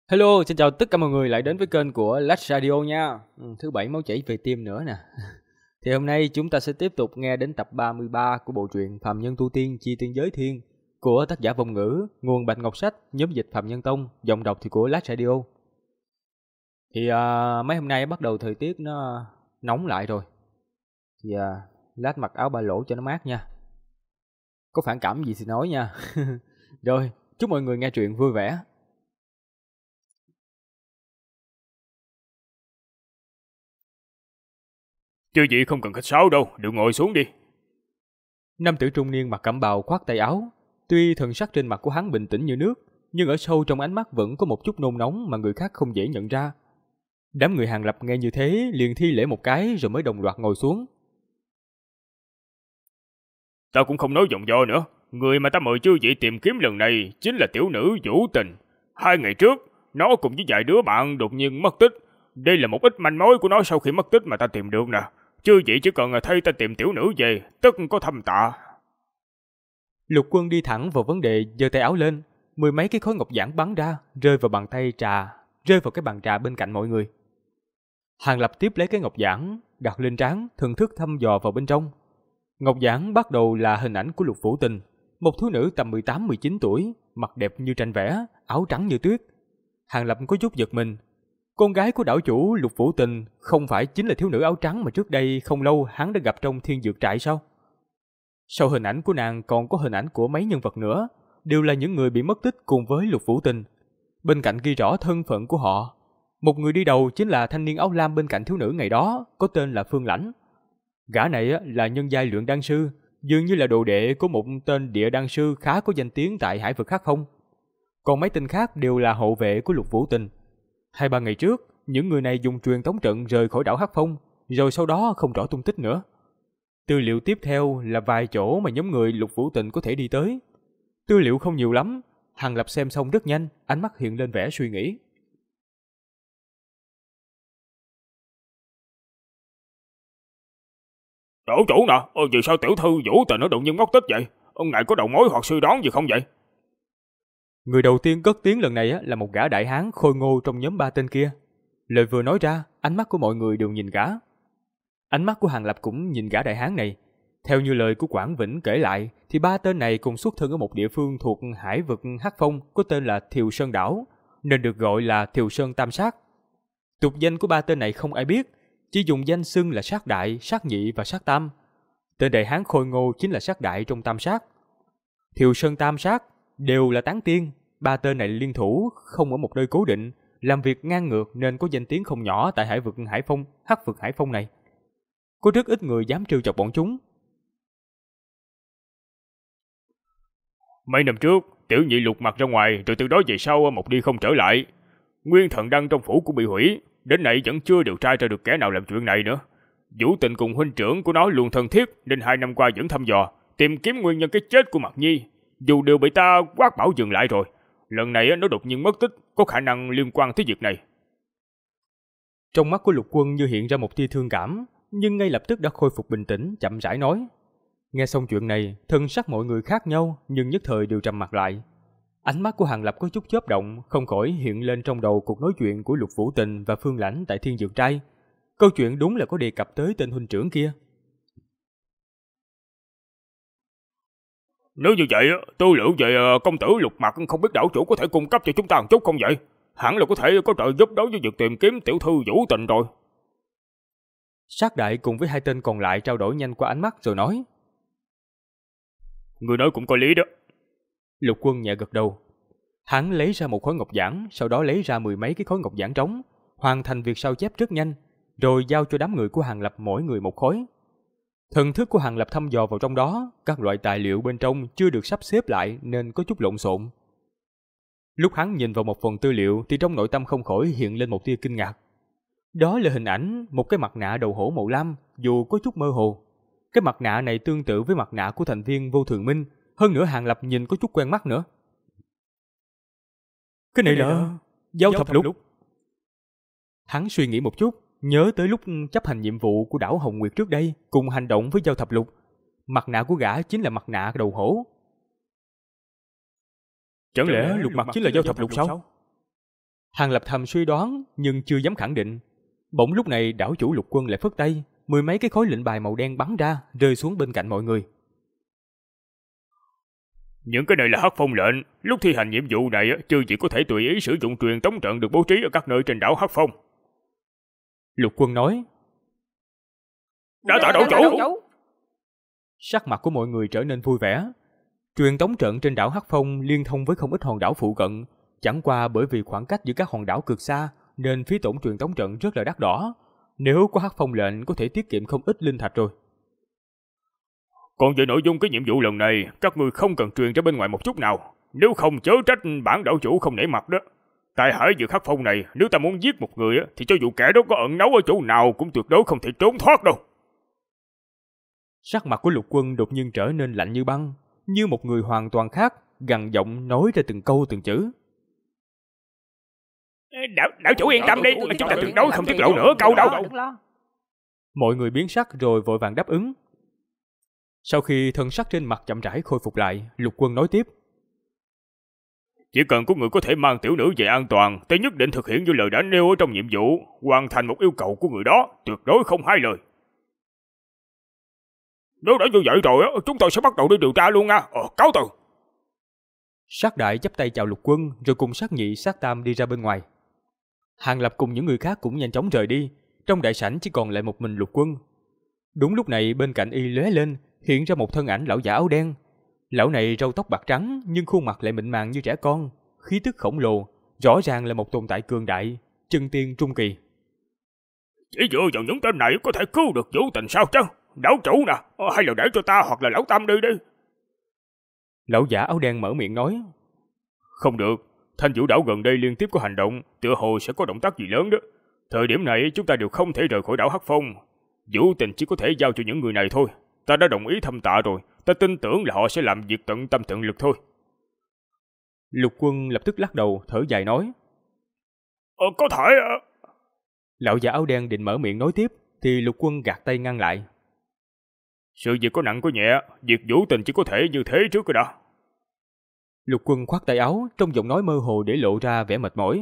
Hello, xin chào tất cả mọi người lại đến với kênh của Lách Radio nha. Thứ bảy máu chảy về tim nữa nè. Thì hôm nay chúng ta sẽ tiếp tục nghe đến tập 33 của bộ truyện Phàm Nhân Tu Tiên Chi Tiên Giới Thiên của tác giả Vong Ngữ, nguồn Bạch Ngọc Sách, nhóm dịch Phạm Nhân Tông, giọng đọc thì của Lách Radio. Thì mấy hôm nay bắt đầu thời tiết nó nóng lại rồi. Thì Lách mặc áo ba lỗ cho nó mát nha. Có phản cảm gì thì nói nha. Rồi, chúc mọi người nghe truyện vui vẻ. Chưa gì không cần khách sáo đâu, đều ngồi xuống đi. Nam tử trung niên mặc cẩm bào khoác tay áo, tuy thần sắc trên mặt của hắn bình tĩnh như nước, nhưng ở sâu trong ánh mắt vẫn có một chút nôn nóng mà người khác không dễ nhận ra. Đám người Hàng Lập nghe như thế liền thi lễ một cái rồi mới đồng loạt ngồi xuống. Tao cũng không nói vòng vo nữa, người mà ta mời chư vị tìm kiếm lần này chính là tiểu nữ Vũ Tình. 2 ngày trước, nó cùng với vài đứa bạn đột nhiên mất tích. Đây là một ít manh mối của nó sau khi mất tích mà ta tìm được nè. Chư vị chỉ cần thay ta tìm tiểu nữ về, tất có thâm tạ. Lục Quân đi thẳng vào vấn đề, giơ tay áo lên, 10 mấy cái khối ngọc giản bắn ra, rơi vào cái bàn trà bên cạnh mọi người. Hàng Lập tiếp lấy cái ngọc giản, đặt lên trán, thần thức thăm dò vào bên trong. Ngọc giản bắt đầu là hình ảnh của Lục Vũ Tình, một thiếu nữ tầm 18-19 tuổi, mặt đẹp như tranh vẽ, áo trắng như tuyết. Hàng Lập có chút giật mình. Con gái của đảo chủ Lục Vũ Tình không phải chính là thiếu nữ áo trắng mà trước đây không lâu hắn đã gặp trong Thiên Dược Trại sao? Sau hình ảnh của nàng còn có hình ảnh của mấy nhân vật nữa, đều là những người bị mất tích cùng với Lục Vũ Tình. Bên cạnh ghi rõ thân phận của họ. Một người đi đầu chính là thanh niên áo lam bên cạnh thiếu nữ ngày đó, có tên là Phương Lãnh. Gã này là nhân giai luyện đan sư, dường như là đồ đệ của một tên địa đan sư khá có danh tiếng tại Hải vực Hắc Phong. Còn mấy tên khác đều là hậu vệ của Lục Vũ Tình. 2-3 ngày trước, những người này dùng truyền tống trận rời khỏi đảo Hắc Phong, rồi sau đó không rõ tung tích nữa. Tư liệu tiếp theo là vài chỗ mà nhóm người Lục Vũ Tình có thể đi tới. Tư liệu không nhiều lắm, Hàng Lập xem xong rất nhanh, ánh mắt hiện lên vẻ suy nghĩ. Đổ chủ nè, vì sao tiểu thư Vũ Tình nó đột nhiên mất tích vậy? Ngài có đầu mối hoặc suy đoán gì không vậy? Người đầu tiên cất tiếng lần này là một gã đại hán khôi ngô trong nhóm 3 tên kia. Lời vừa nói ra, ánh mắt của mọi người đều nhìn gã. Ánh mắt của Hàng Lập cũng nhìn gã đại hán này. Theo như lời của Quảng Vĩnh kể lại, thì 3 tên này cùng xuất thân ở một địa phương thuộc Hải vực Hắc Phong có tên là Thiều Sơn Đảo, nên được gọi là Thiều Sơn Tam Sát. Tục danh của 3 tên này không ai biết, chỉ dùng danh xưng là Sát Đại, Sát Nhị và Sát Tam. Tên đại hán khôi ngô chính là Sát Đại trong Tam Sát. Thiều Sơn Tam Sát đều là tán tiên, 3 tên này liên thủ không ở một nơi cố định, làm việc ngang ngược nên có danh tiếng không nhỏ tại Hải vực Hải Phong, Hắc vực Hải Phong này. Có rất ít người dám trêu chọc bọn chúng. Mấy năm trước, tiểu nhị lục mặt ra ngoài rồi từ đó về sau một đi không trở lại. Nguyên thần đăng trong phủ cũng bị hủy, đến nay vẫn chưa điều tra ra được kẻ nào làm chuyện này nữa. Vũ Tình cùng huynh trưởng của nó luôn thân thiết nên 2 năm qua vẫn thăm dò, tìm kiếm nguyên nhân cái chết của Mạc Nhi. Dù đều bị ta quát bảo dừng lại rồi, lần này nó đột nhiên mất tích, có khả năng liên quan tới việc này. Trong mắt của Lục Quân như hiện ra một tia thương cảm, nhưng ngay lập tức đã khôi phục bình tĩnh, chậm rãi nói. Nghe xong chuyện này, thân sắc mọi người khác nhau nhưng nhất thời đều trầm mặt lại. Ánh mắt của Hàng Lập có chút chớp động, không khỏi hiện lên trong đầu cuộc nói chuyện của Lục Vũ Tình và Phương Lãnh tại Thiên Dược Trai. Câu chuyện đúng là có đề cập tới tên huynh trưởng kia. Nếu như vậy, tư liệu về công tử Lục Mặt không biết đảo chủ có thể cung cấp cho chúng ta một chút không vậy? Hẳn là có thể có trợ giúp đối với việc tìm kiếm tiểu thư Vũ Tình rồi. Sát Đại cùng với 2 tên còn lại trao đổi nhanh qua ánh mắt rồi nói. Người nói cũng có lý đó. Lục Quân nhẹ gật đầu. Hắn lấy ra một khối ngọc giản, sau đó lấy ra 10 mấy cái khối ngọc giản trống, hoàn thành việc sao chép rất nhanh, rồi giao cho đám người của Hàng Lập mỗi người một khối. Thần thức của Hàng Lập thăm dò vào trong đó, các loại tài liệu bên trong chưa được sắp xếp lại nên có chút lộn xộn. Lúc hắn nhìn vào một phần tư liệu thì trong nội tâm không khỏi hiện lên một tia kinh ngạc. Đó là hình ảnh một cái mặt nạ đầu hổ màu lam, dù có chút mơ hồ. Cái mặt nạ này tương tự với mặt nạ của thành viên Vô Thường Minh, hơn nữa Hàng Lập nhìn có chút quen mắt nữa. Cái này là Giao Thập Lục. Hắn suy nghĩ một chút, nhớ tới lúc chấp hành nhiệm vụ của đảo Hồng Nguyệt trước đây, cùng hành động với Giao Thập Lục. Mặt nạ của gã chính là mặt nạ đầu hổ. Chẳng lẽ Lục Mặt chính là Giao Thập Lục sao? Hàng Lập thầm suy đoán nhưng chưa dám khẳng định. Bỗng lúc này đảo chủ Lục Quân lại phất tay, mười mấy cái khối lệnh bài màu đen bắn ra, rơi xuống bên cạnh mọi người. Những cái này là Hắc Phong lệnh, lúc thi hành nhiệm vụ này chư chỉ có thể tùy ý sử dụng truyền tống trận được bố trí ở các nơi trên đảo Hắc Phong. Lục Quân nói. Đã tạ đảo chủ. Sắc mặt của mọi người trở nên vui vẻ. Truyền tống trận trên đảo Hắc Phong liên thông với không ít hòn đảo phụ cận, chẳng qua bởi vì khoảng cách giữa các hòn đảo cực xa nên phí tổn truyền tống trận rất là đắt đỏ. Nếu có Hắc Phong lệnh có thể tiết kiệm không ít linh thạch rồi. Còn về nội dung cái nhiệm vụ lần này, các ngươi không cần truyền ra bên ngoài một chút nào, nếu không chớ trách bản đảo chủ không nể mặt đó. Tại hải vực Hắc Phong này, nếu ta muốn giết một người thì cho dù kẻ đó có ẩn náu ở chỗ nào cũng tuyệt đối không thể trốn thoát đâu. Sắc mặt của Lục Quân đột nhiên trở nên lạnh như băng, như một người hoàn toàn khác, gằn giọng nói ra từng câu từng chữ. Đảo chủ yên tâm đi, chúng ta tuyệt đối không tiết lộ nữa câu đâu. Mọi người biến sắc rồi vội vàng đáp ứng. Sau khi thân sắc trên mặt chậm rãi khôi phục lại, Lục Quân nói tiếp. Chỉ cần có người có thể mang tiểu nữ về an toàn, ta nhất định thực hiện như lời đã nêu ở trong nhiệm vụ, hoàn thành một yêu cầu của người đó, tuyệt đối không hai lời. Nếu đã như vậy rồi, chúng tôi sẽ bắt đầu đi điều tra luôn nha. Cáo từ. Sát Đại chắp tay chào Lục Quân rồi cùng Sát Nhị, Sát Tam đi ra bên ngoài. Hàng Lập cùng những người khác cũng nhanh chóng rời đi, trong đại sảnh chỉ còn lại một mình Lục Quân. Đúng lúc này bên cạnh y lóe lên, hiện ra một thân ảnh lão giả áo đen. Lão này râu tóc bạc trắng nhưng khuôn mặt lại mịn màng như trẻ con, khí tức khổng lồ, rõ ràng là một tồn tại cường đại, chân tiên trung kỳ. Chỉ dựa vào những tên này có thể cứu được Vũ Tình sao chứ? Đảo chủ nè, hay là để cho ta hoặc là lão Tam đi đi. Lão giả áo đen mở miệng nói. Không được, Thanh Vũ đảo gần đây liên tiếp có hành động, tựa hồ sẽ có động tác gì lớn đó. Thời điểm này chúng ta đều không thể rời khỏi đảo Hắc Phong. Vũ Tình chỉ có thể giao cho những người này thôi. Ta đã đồng ý thăm tạ rồi, ta tin tưởng là họ sẽ làm việc tận tâm tận lực thôi. Lục Quân lập tức lắc đầu, thở dài nói. Có thể... Lão giả áo đen định mở miệng nói tiếp, thì Lục Quân gạt tay ngăn lại. Sự việc có nặng có nhẹ, việc Vũ Tình chỉ có thể như thế trước rồi đã. Lục Quân khoát tay áo, trong giọng nói mơ hồ để lộ ra vẻ mệt mỏi.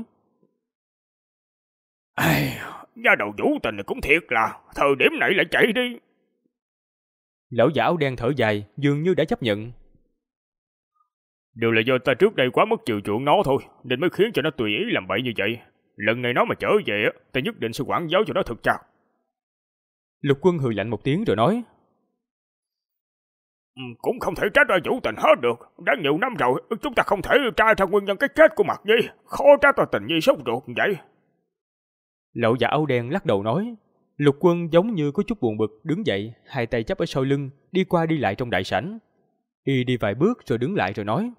Nhà đầu Vũ Tình này cũng thiệt là, thời điểm này lại chạy đi. Lão giả áo đen thở dài, dường như đã chấp nhận. Đều là do ta trước đây quá mất chiều chuộng nó thôi, nên mới khiến cho nó tùy ý làm bậy như vậy. Lần này nó mà trở về, ta nhất định sẽ quản giáo cho nó thật chặt. Lục Quân hừ lạnh một tiếng rồi nói. Cũng không thể trách ra Vũ Tình hết được. Đã nhiều năm rồi, chúng ta không thể tra ra nguyên nhân cái chết của Mạc Nhi. Khó trách là Tình Nhi sốt ruột vậy. Lão giả áo đen lắc đầu nói. Lục Quân giống như có chút buồn bực, đứng dậy, hai tay chắp ở sau lưng, đi qua đi lại trong đại sảnh. Y đi vài bước rồi đứng lại rồi nói.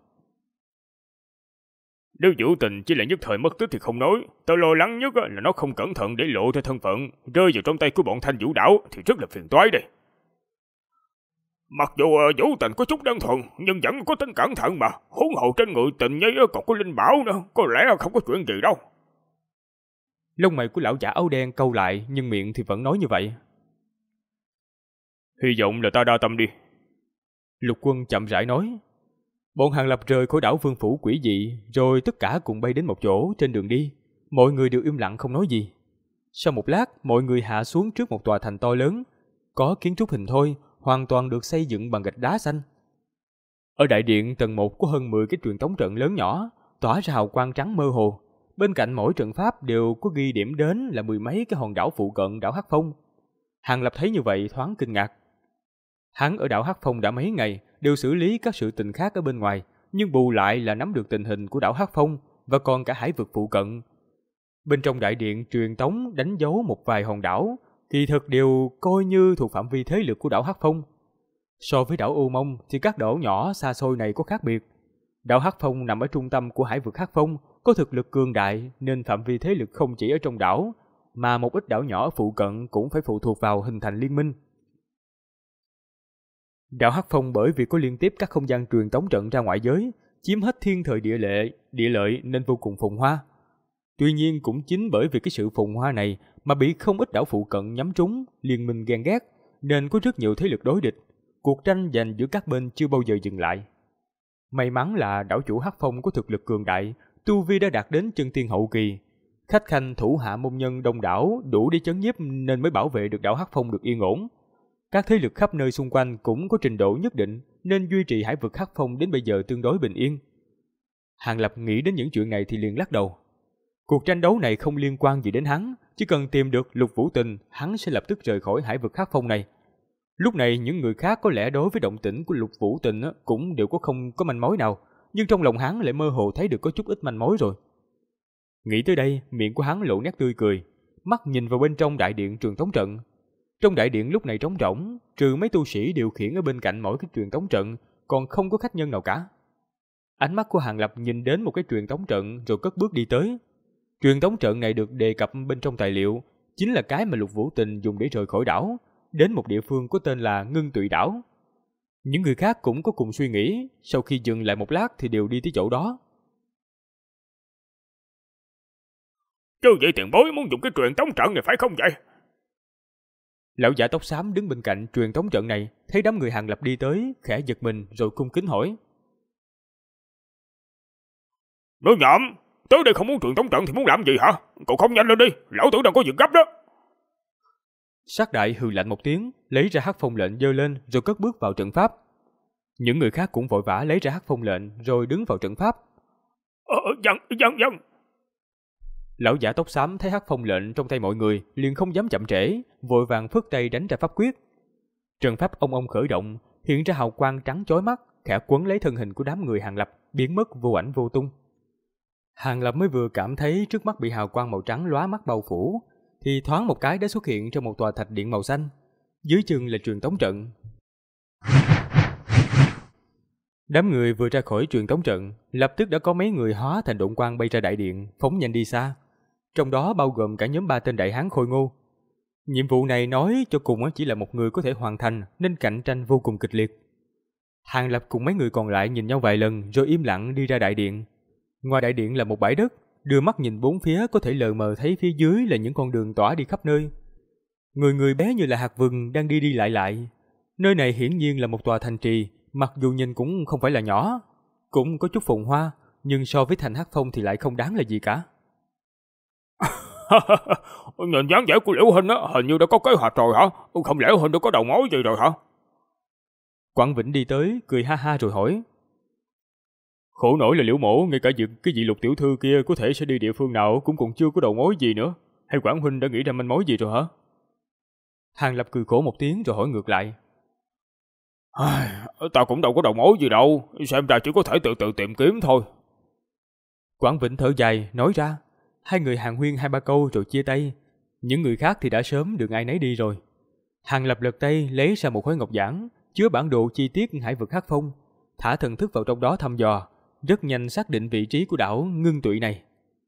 Nếu Vũ Tình chỉ là nhất thời mất tích thì không nói. Tôi lo lắng nhất là nó không cẩn thận để lộ ra thân phận, rơi vào trong tay của bọn Thanh Vũ đảo thì rất là phiền toái đây. Mặc dù Vũ Tình có chút đơn thuần, nhưng vẫn có tính cẩn thận mà. Huống hồ trên người Tình Nhi còn có linh bảo nữa, có lẽ không có chuyện gì đâu. Lông mày của lão giả áo đen cau lại, nhưng miệng thì vẫn nói như vậy. Hy vọng là ta đa tâm đi. Lục Quân chậm rãi nói. Bọn Hàng Lập rời khỏi đảo Vương Phủ quỷ dị, rồi tất cả cùng bay đến một chỗ trên đường đi. Mọi người đều im lặng không nói gì. Sau một lát, mọi người hạ xuống trước một tòa thành to lớn, có kiến trúc hình thoi, hoàn toàn được xây dựng bằng gạch đá xanh. Ở đại điện tầng 1 có hơn 10 cái truyền tống trận lớn nhỏ, tỏa ra hào quang trắng mơ hồ. Bên cạnh mỗi trận pháp đều có ghi điểm đến là mười mấy cái hòn đảo phụ cận đảo Hắc Phong. Hàng Lập thấy như vậy thoáng kinh ngạc. Hắn ở đảo Hắc Phong đã mấy ngày, đều xử lý các sự tình khác ở bên ngoài, nhưng bù lại là nắm được tình hình của đảo Hắc Phong và còn cả hải vực phụ cận. Bên trong đại điện truyền tống đánh dấu một vài hòn đảo, kỳ thực đều coi như thuộc phạm vi thế lực của đảo Hắc Phong. So với đảo Ô Mông thì các đảo nhỏ xa xôi này có khác biệt. Đảo Hắc Phong nằm ở trung tâm của hải vực Hắc Phong, có thực lực cường đại nên phạm vi thế lực không chỉ ở trong đảo, mà một ít đảo nhỏ phụ cận cũng phải phụ thuộc vào hình thành liên minh. Đảo Hắc Phong bởi vì có liên tiếp các không gian truyền tống trận ra ngoại giới, chiếm hết thiên thời địa lợi nên vô cùng phồn hoa. Tuy nhiên cũng chính bởi vì cái sự phồn hoa này mà bị không ít đảo phụ cận nhắm trúng, liên minh ghen ghét, nên có rất nhiều thế lực đối địch. Cuộc tranh giành giữa các bên chưa bao giờ dừng lại. May mắn là đảo chủ Hắc Phong có thực lực cường đại, tu vi đã đạt đến chân tiên hậu kỳ, khách khanh thủ hạ môn nhân đông đảo đủ để chấn nhiếp nên mới bảo vệ được đảo Hắc Phong được yên ổn. Các thế lực khắp nơi xung quanh cũng có trình độ nhất định nên duy trì hải vực Hắc Phong đến bây giờ tương đối bình yên. Hàng Lập nghĩ đến những chuyện này thì liền lắc đầu. Cuộc tranh đấu này không liên quan gì đến hắn, chỉ cần tìm được Lục Vũ Tình, hắn sẽ lập tức rời khỏi hải vực Hắc Phong này. Lúc này những người khác có lẽ đối với động tĩnh của Lục Vũ Tình cũng đều không có manh mối nào, nhưng trong lòng hắn lại mơ hồ thấy được có chút ít manh mối rồi. Nghĩ tới đây, miệng của hắn lộ nét tươi cười, mắt nhìn vào bên trong đại điện truyền tống trận. Trong đại điện lúc này trống rỗng, trừ mấy tu sĩ điều khiển ở bên cạnh mỗi cái truyền tống trận, còn không có khách nhân nào cả. Ánh mắt của Hàng Lập nhìn đến một cái truyền tống trận rồi cất bước đi tới. Truyền tống trận này được đề cập bên trong tài liệu, chính là cái mà Lục Vũ Tình dùng để rời khỏi đảo, đến một địa phương có tên là Ngưng Tụy đảo. Những người khác cũng có cùng suy nghĩ, sau khi dừng lại một lát thì đều đi tới chỗ đó. Chứ vậy tiền bối muốn dùng cái truyền tống trận này phải không vậy? Lão giả tóc xám đứng bên cạnh truyền tống trận này, thấy đám người Hàng Lập đi tới, khẽ giật mình rồi cung kính hỏi. Nói nhảm, tới đây không muốn truyền tống trận thì muốn làm gì hả? Cậu không nhanh lên đi, lão tử đang có việc gấp đó. Sát đại hừ lạnh một tiếng, lấy ra Hắc Phong lệnh giơ lên rồi cất bước vào trận pháp. Những người khác cũng vội vã lấy ra Hắc Phong lệnh rồi đứng vào trận pháp. Dân. Lão giả tóc xám thấy Hắc Phong lệnh trong tay mọi người, liền không dám chậm trễ, vội vàng phất tay đánh ra pháp quyết. Trận pháp ông khởi động, hiện ra hào quang trắng chói mắt, khẽ quấn lấy thân hình của đám người Hàng Lập, biến mất vô ảnh vô tung. Hàng Lập mới vừa cảm thấy trước mắt bị hào quang màu trắng lóa mắt bao phủ, thì thoáng một cái đã xuất hiện trong một tòa thạch điện màu xanh. Dưới chân là truyền tống trận. Đám người vừa ra khỏi truyền tống trận, lập tức đã có mấy người hóa thành độn quang bay ra đại điện, phóng nhanh đi xa. Trong đó bao gồm cả nhóm 3 tên đại hán khôi ngô. Nhiệm vụ này nói cho cùng chỉ là một người có thể hoàn thành nên cạnh tranh vô cùng kịch liệt. Hàng Lập cùng mấy người còn lại nhìn nhau vài lần rồi im lặng đi ra đại điện. Ngoài đại điện là một bãi đất, đưa mắt nhìn bốn phía có thể lờ mờ thấy phía dưới là những con đường tỏa đi khắp nơi. Người người bé như là hạt vừng đang đi đi lại lại. Nơi này hiển nhiên là một tòa thành trì, mặc dù nhìn cũng không phải là nhỏ, cũng có chút phồn hoa, nhưng so với thành Hắc Phong thì lại không đáng là gì cả. Nhìn dáng vẻ của Liễu Huynh á, hình như đã có kế hoạch rồi hả? Không lẽ Huynh đã có đầu mối gì rồi hả? Quảng Vĩnh đi tới, cười ha ha rồi hỏi. Khổ nổi là Liễu Mỗ, ngay cả việc cái vị Lục tiểu thư kia có thể sẽ đi địa phương nào cũng còn chưa có đầu mối gì nữa. Hay Quảng Huynh đã nghĩ ra manh mối gì rồi hả? Hàng Lập cười khổ một tiếng rồi hỏi ngược lại. Ta cũng đâu có đầu mối gì đâu, xem ra chỉ có thể tự tìm kiếm thôi. Quảng Vĩnh thở dài, nói ra. Hai người hàn huyên 2-3 câu rồi chia tay. Những người khác thì đã sớm được ai nấy đi rồi. Hàng Lập lật tay lấy ra một khối ngọc giản, chứa bản đồ chi tiết hải vực Hắc Phong, thả thần thức vào trong đó thăm dò, rất nhanh xác định vị trí của đảo Ngưng Tụy này.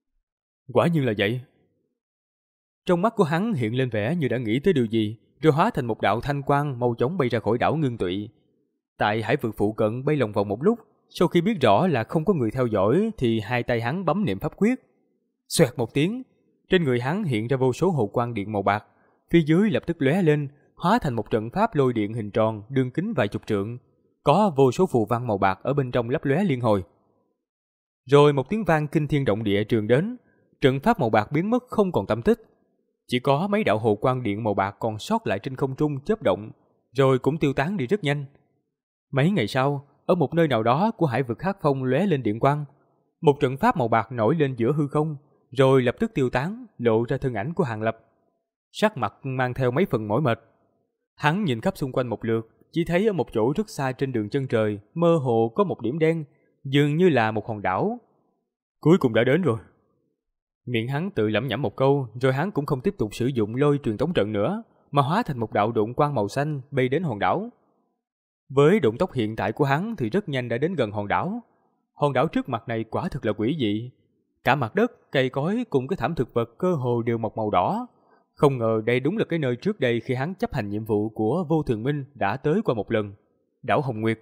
Quả nhiên là vậy. Trong mắt của hắn hiện lên vẻ như đã nghĩ tới điều gì, rồi hóa thành một đạo thanh quang mau chóng bay ra khỏi đảo Ngưng Tụy. Tại hải vực phụ cận bay lòng vòng một lúc, sau khi biết rõ là không có người theo dõi thì hai tay hắn bấm niệm pháp quyết. Xoẹt một tiếng, trên người hắn hiện ra vô số hồ quang điện màu bạc, phía dưới lập tức lóe lên, hóa thành một trận pháp lôi điện hình tròn đường kính vài chục trượng, có vô số phù văn màu bạc ở bên trong lấp lóe liên hồi. Rồi một tiếng vang kinh thiên động địa truyền đến, trận pháp màu bạc biến mất không còn tăm tích, chỉ có mấy đạo hồ quang điện màu bạc còn sót lại trên không trung chớp động, rồi cũng tiêu tán đi rất nhanh. Mấy ngày sau, ở một nơi nào đó của hải vực Hắc Phong lóe lên điện quang, một trận pháp màu bạc nổi lên giữa hư không, rồi lập tức tiêu tán, lộ ra thân ảnh của Hàng Lập. Sắc mặt mang theo mấy phần mỏi mệt. Hắn nhìn khắp xung quanh một lượt, chỉ thấy ở một chỗ rất xa trên đường chân trời, mơ hồ có một điểm đen, dường như là một hòn đảo. Cuối cùng đã đến rồi. Miệng hắn tự lẩm nhẩm một câu, rồi hắn cũng không tiếp tục sử dụng lôi truyền tống trận nữa, mà hóa thành một đạo độn quang màu xanh bay đến hòn đảo. Với độn tốc hiện tại của hắn thì rất nhanh đã đến gần hòn đảo. Hòn đảo trước mặt này quả thực là quỷ dị. Cả mặt đất, cây cối cùng cái thảm thực vật cơ hồ đều mọc màu đỏ. Không ngờ đây đúng là cái nơi trước đây khi hắn chấp hành nhiệm vụ của Vô Thường Minh đã tới qua một lần, đảo Hồng Nguyệt.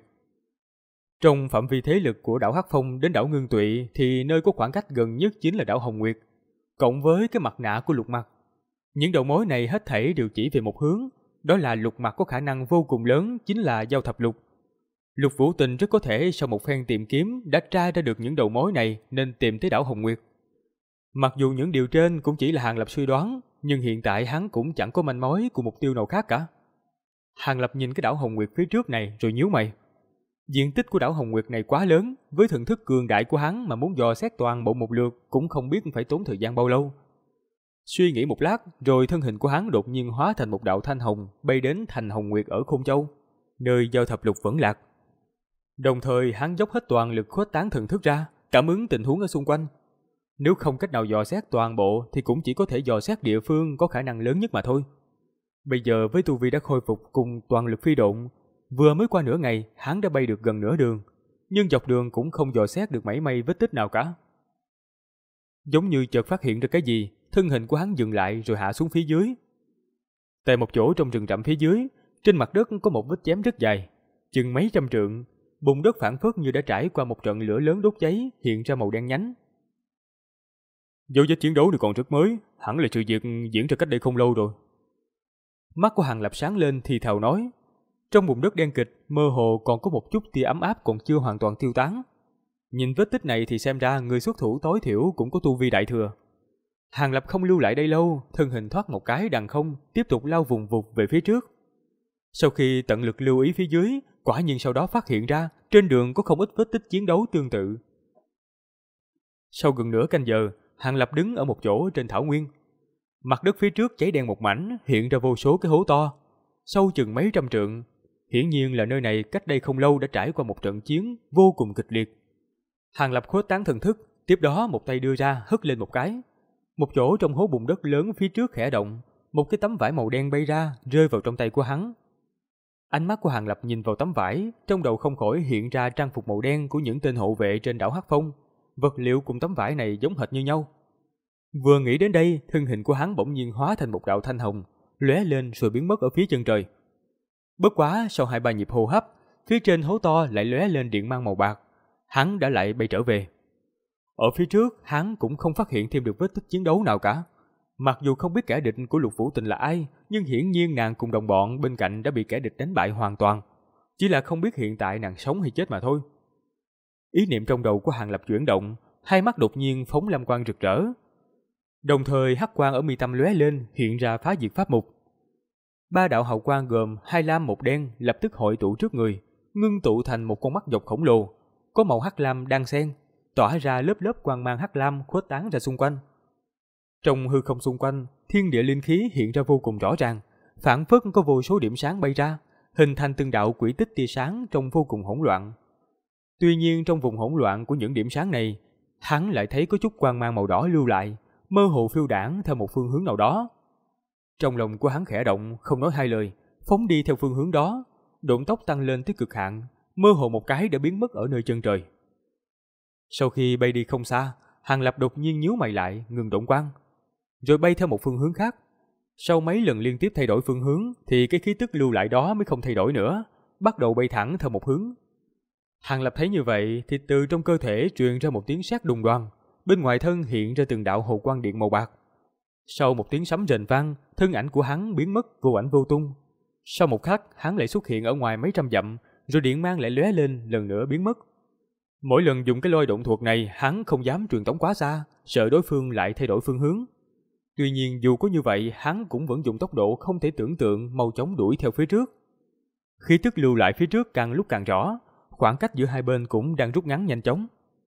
Trong phạm vi thế lực của đảo Hắc Phong đến đảo Ngưng Tụy thì nơi có khoảng cách gần nhất chính là đảo Hồng Nguyệt, cộng với cái mặt nạ của Lục Mặc. Những đầu mối này hết thảy đều chỉ về một hướng, đó là Lục Mặc có khả năng vô cùng lớn chính là Giao Thập Lục. Lục Vũ Tình rất có thể sau một phen tìm kiếm đã tra ra được những đầu mối này nên tìm tới đảo Hồng Nguyệt. Mặc dù những điều trên cũng chỉ là Hàng Lập suy đoán, nhưng hiện tại hắn cũng chẳng có manh mối của mục tiêu nào khác cả. Hàng Lập nhìn cái đảo Hồng Nguyệt phía trước này rồi nhíu mày. Diện tích của đảo Hồng Nguyệt này quá lớn, với thần thức cường đại của hắn mà muốn dò xét toàn bộ một lượt cũng không biết phải tốn thời gian bao lâu. Suy nghĩ một lát, rồi thân hình của hắn đột nhiên hóa thành một đạo thanh hồng, bay đến thành Hồng Nguyệt ở Khôn Châu, nơi giao thập lục vẫn lạc. Đồng thời hắn dốc hết toàn lực khuếch tán thần thức ra, cảm ứng tình huống ở xung quanh. Nếu không cách nào dò xét toàn bộ thì cũng chỉ có thể dò xét địa phương có khả năng lớn nhất mà thôi. Bây giờ với tu vi đã khôi phục cùng toàn lực phi độn, vừa mới qua nửa ngày hắn đã bay được gần nửa đường, nhưng dọc đường cũng không dò xét được mảy may vết tích nào cả. Giống như chợt phát hiện ra cái gì, thân hình của hắn dừng lại rồi hạ xuống phía dưới. Tại một chỗ trong rừng rậm phía dưới, trên mặt đất có một vết chém rất dài, chừng mấy trăm trượng, bùn đất phảng phất như đã trải qua một trận lửa lớn đốt cháy, hiện ra màu đen nhánh. Dấu vết chiến đấu này còn rất mới, hẳn là sự việc diễn ra cách đây không lâu rồi. Mắt của Hàng Lập sáng lên thì thào nói. Trong bùn đất đen kịch, mơ hồ còn có một chút tia ấm áp còn chưa hoàn toàn tiêu tán. Nhìn vết tích này thì xem ra người xuất thủ tối thiểu cũng có tu vi đại thừa. Hàng Lập không lưu lại đây lâu, thân hình thoát một cái đằng không, tiếp tục lao vùng vụt về phía trước. Sau khi tận lực lưu ý phía dưới, quả nhiên sau đó phát hiện ra trên đường có không ít vết tích chiến đấu tương tự. Sau gần nửa canh giờ, Hàng Lập đứng ở một chỗ trên thảo nguyên. Mặt đất phía trước cháy đen một mảnh, hiện ra vô số cái hố to, sâu chừng mấy trăm trượng. Hiển nhiên là nơi này cách đây không lâu đã trải qua một trận chiến vô cùng kịch liệt. Hàng Lập khuếch tán thần thức, tiếp đó một tay đưa ra hất lên một cái. Một chỗ trong hố bùn đất lớn phía trước khẽ động, một cái tấm vải màu đen bay ra, rơi vào trong tay của hắn. Ánh mắt của Hàng Lập nhìn vào tấm vải, trong đầu không khỏi hiện ra trang phục màu đen của những tên hộ vệ trên đảo Hắc Phong. Vật liệu cùng tấm vải này giống hệt như nhau. Vừa nghĩ đến đây, thân hình của hắn bỗng nhiên hóa thành một đạo thanh hồng, lóe lên rồi biến mất ở phía chân trời. Bất quá sau 2-3 nhịp hô hấp, phía trên hố to lại lóe lên điện mang màu bạc. Hắn đã lại bay trở về. Ở phía trước, hắn cũng không phát hiện thêm được vết tích chiến đấu nào cả. Mặc dù không biết kẻ địch của Lục Vũ Tình là ai, nhưng hiển nhiên nàng cùng đồng bọn bên cạnh đã bị kẻ địch đánh bại hoàn toàn. Chỉ là không biết hiện tại nàng sống hay chết mà thôi. Ý niệm trong đầu của Hàng Lập chuyển động, hai mắt đột nhiên phóng lam quang rực rỡ. Đồng thời hắc quang ở mi tâm lóe lên, hiện ra phá diệt pháp mục. 3 đạo hào quang gồm 2 lam 1 đen lập tức hội tụ trước người, ngưng tụ thành một con mắt dọc khổng lồ, có màu hắc lam đan xen, tỏa ra lớp lớp quang mang hắc lam khuếch tán ra xung quanh. Trong hư không xung quanh, thiên địa linh khí hiện ra vô cùng rõ ràng, phảng phất có vô số điểm sáng bay ra, hình thành từng đạo quỹ tích tia sáng trông vô cùng hỗn loạn. Tuy nhiên trong vùng hỗn loạn của những điểm sáng này, hắn lại thấy có chút quang mang màu đỏ lưu lại, mơ hồ phiêu đãng theo một phương hướng nào đó. Trong lòng của hắn khẽ động, không nói hai lời, phóng đi theo phương hướng đó, độn tốc tăng lên tới cực hạn, mơ hồ một cái đã biến mất ở nơi chân trời. Sau khi bay đi không xa, Hàng Lập đột nhiên nhíu mày lại, ngừng động quang, rồi bay theo một phương hướng khác. Sau mấy lần liên tiếp thay đổi phương hướng thì cái khí tức lưu lại đó mới không thay đổi nữa, bắt đầu bay thẳng theo một hướng. Hàng Lập thấy như vậy thì từ trong cơ thể truyền ra một tiếng sét đùng đoàng, bên ngoài thân hiện ra từng đạo hồ quang điện màu bạc. Sau một tiếng sấm rền vang, thân ảnh của hắn biến mất vô ảnh vô tung. Sau một khắc, hắn lại xuất hiện ở ngoài mấy trăm dặm, rồi điện mang lại lóe lên, lần nữa biến mất. Mỗi lần dùng cái lôi độn thuật này, hắn không dám truyền tống quá xa, sợ đối phương lại thay đổi phương hướng. Tuy nhiên dù có như vậy, hắn cũng vẫn dùng tốc độ không thể tưởng tượng mau chóng đuổi theo phía trước. Khí tức lưu lại phía trước càng lúc càng rõ, khoảng cách giữa hai bên cũng đang rút ngắn nhanh chóng.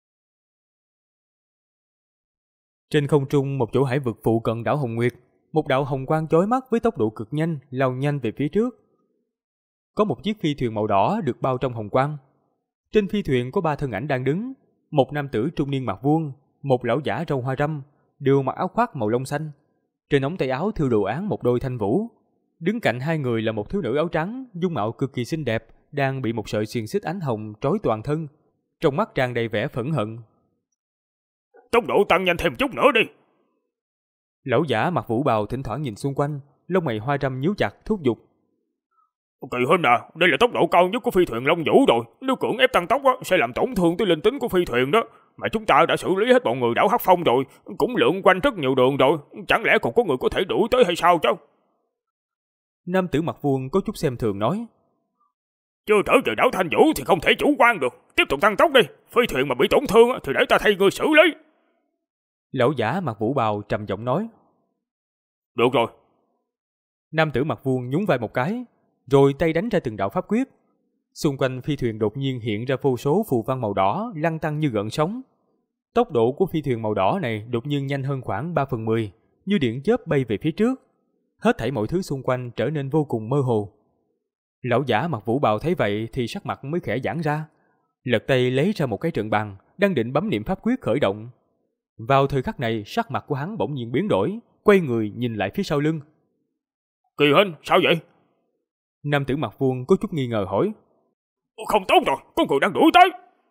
Trên không trung một chỗ hải vực phụ cận đảo Hồng Nguyệt, một đạo hồng quang chói mắt với tốc độ cực nhanh lao nhanh về phía trước. Có một chiếc phi thuyền màu đỏ được bao trong hồng quang. Trên phi thuyền có 3 thân ảnh đang đứng, một nam tử trung niên mặt vuông, một lão giả râu hoa râm, đều mặc áo khoác màu lông xanh. Trên ống tay áo thêu đồ án một đôi thanh vũ. Đứng cạnh hai người là một thiếu nữ áo trắng, dung mạo cực kỳ xinh đẹp, đang bị một sợi xiềng xích ánh hồng trói toàn thân, trong mắt tràn đầy vẻ phẫn hận. Tốc độ tăng nhanh thêm chút nữa đi. Lão giả mặc vũ bào thỉnh thoảng nhìn xung quanh, lông mày hoa râm nhíu chặt thúc giục. Kỳ huynh à, đây là tốc độ cao nhất của phi thuyền Long Vũ rồi. Nếu cưỡng ép tăng tốc sẽ làm tổn thương tới linh tính của phi thuyền đó. Mà chúng ta đã xử lý hết bọn người đảo Hắc Phong rồi, cũng lượn quanh rất nhiều đường rồi. Chẳng lẽ còn có người có thể đuổi tới hay sao chứ? Nam tử mặt vuông có chút xem thường nói. Chưa trở về đảo Thanh Vũ thì không thể chủ quan được. Tiếp tục tăng tốc đi. Phi thuyền mà bị tổn thương thì để ta thay người xử lý. Lão giả mặc vũ bào trầm giọng nói. Được rồi. Nam tử mặc vuông nhún vai một cái, rồi tay đánh ra từng đạo pháp quyết. Xung quanh phi thuyền đột nhiên hiện ra vô số phù văn màu đỏ lăn tăn như gợn sóng. Tốc độ của phi thuyền màu đỏ này đột nhiên nhanh hơn khoảng 3/10, như điện chớp bay về phía trước. Hết thảy mọi thứ xung quanh trở nên vô cùng mơ hồ. Lão giả mặc vũ bào thấy vậy thì sắc mặt mới khẽ giãn ra, lật tay lấy ra một cái trận bàn, đang định bấm niệm pháp quyết khởi động. Vào thời khắc này, sắc mặt của hắn bỗng nhiên biến đổi, quay người nhìn lại phía sau lưng. Kỳ Hình, sao vậy? Nam tử mặc vuông có chút nghi ngờ hỏi. Không tốt rồi, có người đang đuổi tới.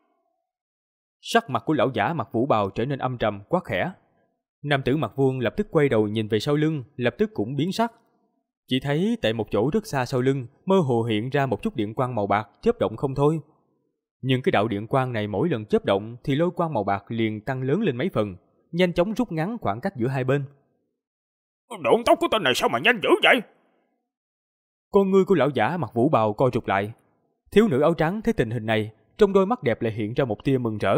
Sắc mặt của lão giả mặc vũ bào trở nên âm trầm quát khẽ. Nam tử mặc vuông lập tức quay đầu nhìn về sau lưng, lập tức cũng biến sắc. Chỉ thấy tại một chỗ rất xa sau lưng, mơ hồ hiện ra một chút điện quang màu bạc chớp động không thôi. Nhưng cái đạo điện quang này mỗi lần chớp động thì lôi quang màu bạc liền tăng lớn lên mấy phần, nhanh chóng rút ngắn khoảng cách giữa hai bên. Độn tốc của tên này sao mà nhanh dữ vậy? Con ngươi của lão giả mặc vũ bào co rụt lại. Thiếu nữ áo trắng thấy tình hình này, trong đôi mắt đẹp lại hiện ra một tia mừng rỡ.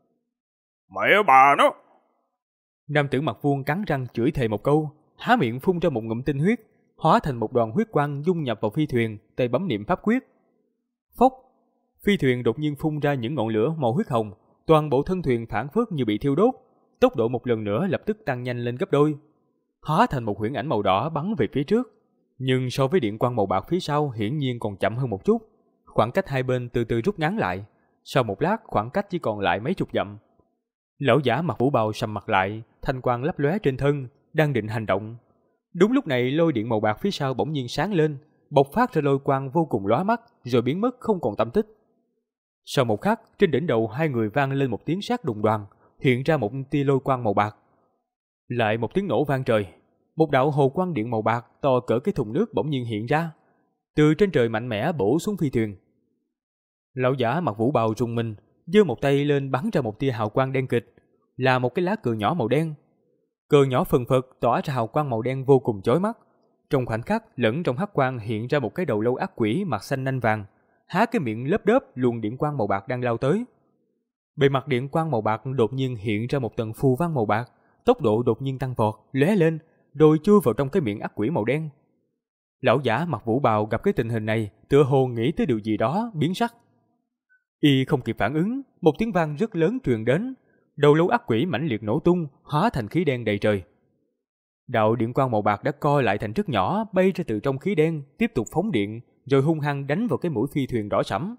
Mẹ bà nó! Nam tử mặc vuông cắn răng chửi thề một câu, há miệng phun ra một ngụm tinh huyết, hóa thành một đoàn huyết quang dung nhập vào phi thuyền, tay bấm niệm pháp quyết. Phốc! Phi thuyền đột nhiên phun ra những ngọn lửa màu huyết hồng, toàn bộ thân thuyền phảng phất như bị thiêu đốt, tốc độ một lần nữa lập tức tăng nhanh lên gấp đôi, hóa thành một huyễn ảnh màu đỏ bắn về phía trước. Nhưng so với điện quang màu bạc phía sau hiển nhiên còn chậm hơn một chút, khoảng cách hai bên từ từ rút ngắn lại. Sau một lát khoảng cách chỉ còn lại mấy chục dặm. Lão giả mặc vũ bào sầm mặt lại, thanh quang lấp lóe trên thân, đang định hành động. Đúng lúc này lôi điện màu bạc phía sau bỗng nhiên sáng lên, bộc phát ra lôi quang vô cùng lóa mắt, rồi biến mất không còn tăm tích. Sau một khắc, trên đỉnh đầu hai người vang lên một tiếng sét đùng đoàng, hiện ra một tia lôi quang màu bạc. Lại một tiếng nổ vang trời, một đạo hồ quang điện màu bạc to cỡ cái thùng nước bỗng nhiên hiện ra, từ trên trời mạnh mẽ bổ xuống phi thuyền. Lão giả mặc vũ bào rùng mình, giơ một tay lên bắn ra một tia hào quang đen kịt, là một cái lá cờ nhỏ màu đen. Cờ nhỏ phần phật tỏa ra hào quang màu đen vô cùng chói mắt. Trong khoảnh khắc, lẫn trong hắc quang hiện ra một cái đầu lâu ác quỷ mặt xanh nanh vàng, há cái miệng lấp đớp luồng điện quang màu bạc đang lao tới. Bề mặt điện quang màu bạc đột nhiên hiện ra một tầng phù văn màu bạc, tốc độ đột nhiên tăng vọt, lóe lên, rồi chui vào trong cái miệng ác quỷ màu đen. Lão giả mặc vũ bào gặp cái tình hình này, tựa hồ nghĩ tới điều gì đó, biến sắc. Y không kịp phản ứng, một tiếng vang rất lớn truyền đến, đầu lâu ác quỷ mãnh liệt nổ tung, hóa thành khí đen đầy trời. Đạo điện quang màu bạc đã co lại thành rất nhỏ, bay ra từ trong khí đen, tiếp tục phóng điện, rồi hung hăng đánh vào cái mũi phi thuyền đỏ sẫm.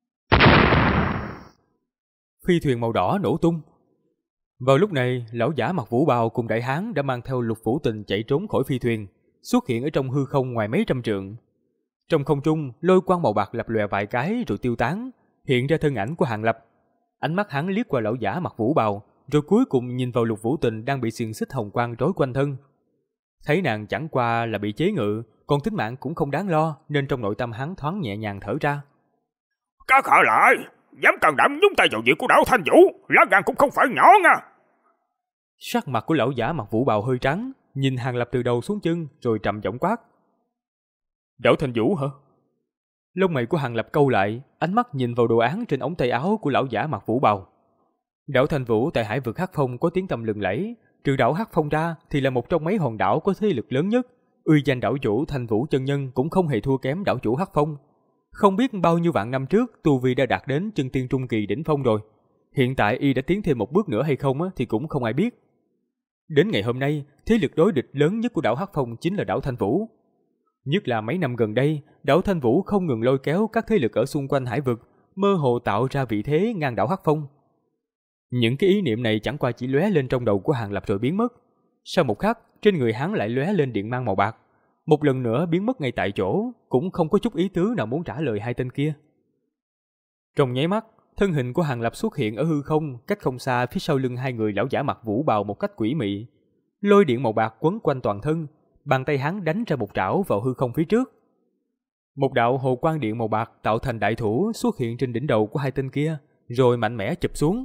Phi thuyền màu đỏ nổ tung. Vào lúc này, lão giả mặc vũ bào cùng đại hán đã mang theo Lục Vũ Tình chạy trốn khỏi phi thuyền, xuất hiện ở trong hư không ngoài mấy trăm trượng. Trong không trung, lôi quang màu bạc lập lòe vài cái rồi tiêu tán, hiện ra thân ảnh của Hàng Lập. Ánh mắt hắn liếc qua lão giả mặc vũ bào, rồi cuối cùng nhìn vào Lục Vũ Tình đang bị xiềng xích hồng quang trói quanh thân. Thấy nàng chẳng qua là bị chế ngự, còn tính mạng cũng không đáng lo, nên trong nội tâm hắn thoáng nhẹ nhàng thở ra. Các hạ lại, dám can đảm nhúng tay vào việc của đảo Thanh Vũ, lá gan cũng không phải nhỏ nha. Sắc mặt của lão giả mặc vũ bào hơi trắng, nhìn Hàng Lập từ đầu xuống chân, rồi trầm giọng quát. Đảo Thanh Vũ hả? Lông mày của Hàng Lập câu lại, ánh mắt nhìn vào đồ án trên ống tay áo của lão giả mặc vũ bào. Đảo Thanh Vũ tại hải vực Hắc Phong có tiếng tăm lừng lẫy, trừ đảo Hắc Phong ra thì là một trong mấy hòn đảo có thế lực lớn nhất. Uy danh đảo chủ Thanh Vũ chân nhân cũng không hề thua kém đảo chủ Hắc Phong. Không biết bao nhiêu vạn năm trước, tu vi đã đạt đến chân tiên trung kỳ đỉnh phong rồi. Hiện tại y đã tiến thêm một bước nữa hay không thì cũng không ai biết. Đến ngày hôm nay, thế lực đối địch lớn nhất của đảo Hắc Phong chính là đảo Thanh Vũ. Nhất là mấy năm gần đây, đảo Thanh Vũ không ngừng lôi kéo các thế lực ở xung quanh hải vực, mơ hồ tạo ra vị thế ngang đảo Hắc Phong. Những cái ý niệm này chẳng qua chỉ lóe lên trong đầu của Hàng Lập rồi biến mất. Sau một khắc, trên người hắn lại lóe lên điện mang màu bạc, một lần nữa biến mất ngay tại chỗ, cũng không có chút ý tứ nào muốn trả lời hai tên kia. Trong nháy mắt, thân hình của Hàng Lập xuất hiện ở hư không, cách không xa phía sau lưng hai người lão giả mặc vũ bào một cách quỷ mị. Lôi điện màu bạc quấn quanh toàn thân, bàn tay hắn đánh ra một trảo vào hư không phía trước. Một đạo hồ quang điện màu bạc tạo thành đại thủ xuất hiện trên đỉnh đầu của hai tên kia, rồi mạnh mẽ chụp xuống.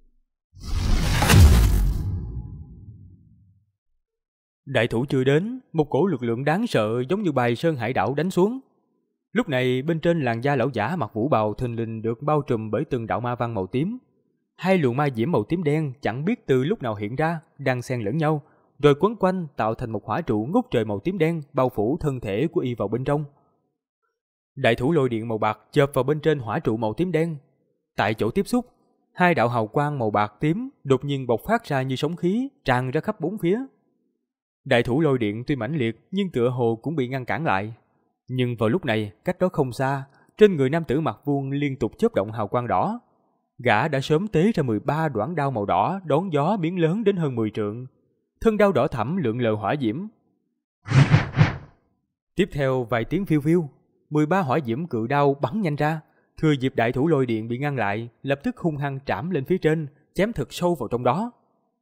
Đại thủ chưa đến, một cổ lực lượng đáng sợ giống như bài sơn hải đảo đánh xuống. Lúc này bên trên làn da lão giả mặc vũ bào thình lình được bao trùm bởi từng đạo ma văn màu tím. Hai luồng ma diễm màu tím đen chẳng biết từ lúc nào hiện ra, đang xen lẫn nhau, rồi quấn quanh tạo thành một hỏa trụ ngút trời màu tím đen bao phủ thân thể của y vào bên trong. Đại thủ lôi điện màu bạc chộp vào bên trên hỏa trụ màu tím đen. Tại chỗ tiếp xúc, hai đạo hào quang màu bạc tím đột nhiên bộc phát ra như sóng khí, tràn ra khắp bốn phía. Đại thủ lôi điện tuy mãnh liệt nhưng tựa hồ cũng bị ngăn cản lại. Nhưng vào lúc này, cách đó không xa, trên người nam tử mặc vuông liên tục chớp động hào quang đỏ. Gã đã sớm tế ra 13 đoạn đao màu đỏ đón gió biến lớn đến hơn 10 trượng. Thân đao đỏ thẫm lượn lờ hỏa diễm. Tiếp theo vài tiếng phiêu phiêu, 13 hỏa diễm cự đao bắn nhanh ra, thừa dịp đại thủ lôi điện bị ngăn lại, lập tức hung hăng trảm lên phía trên, chém thật sâu vào trong đó.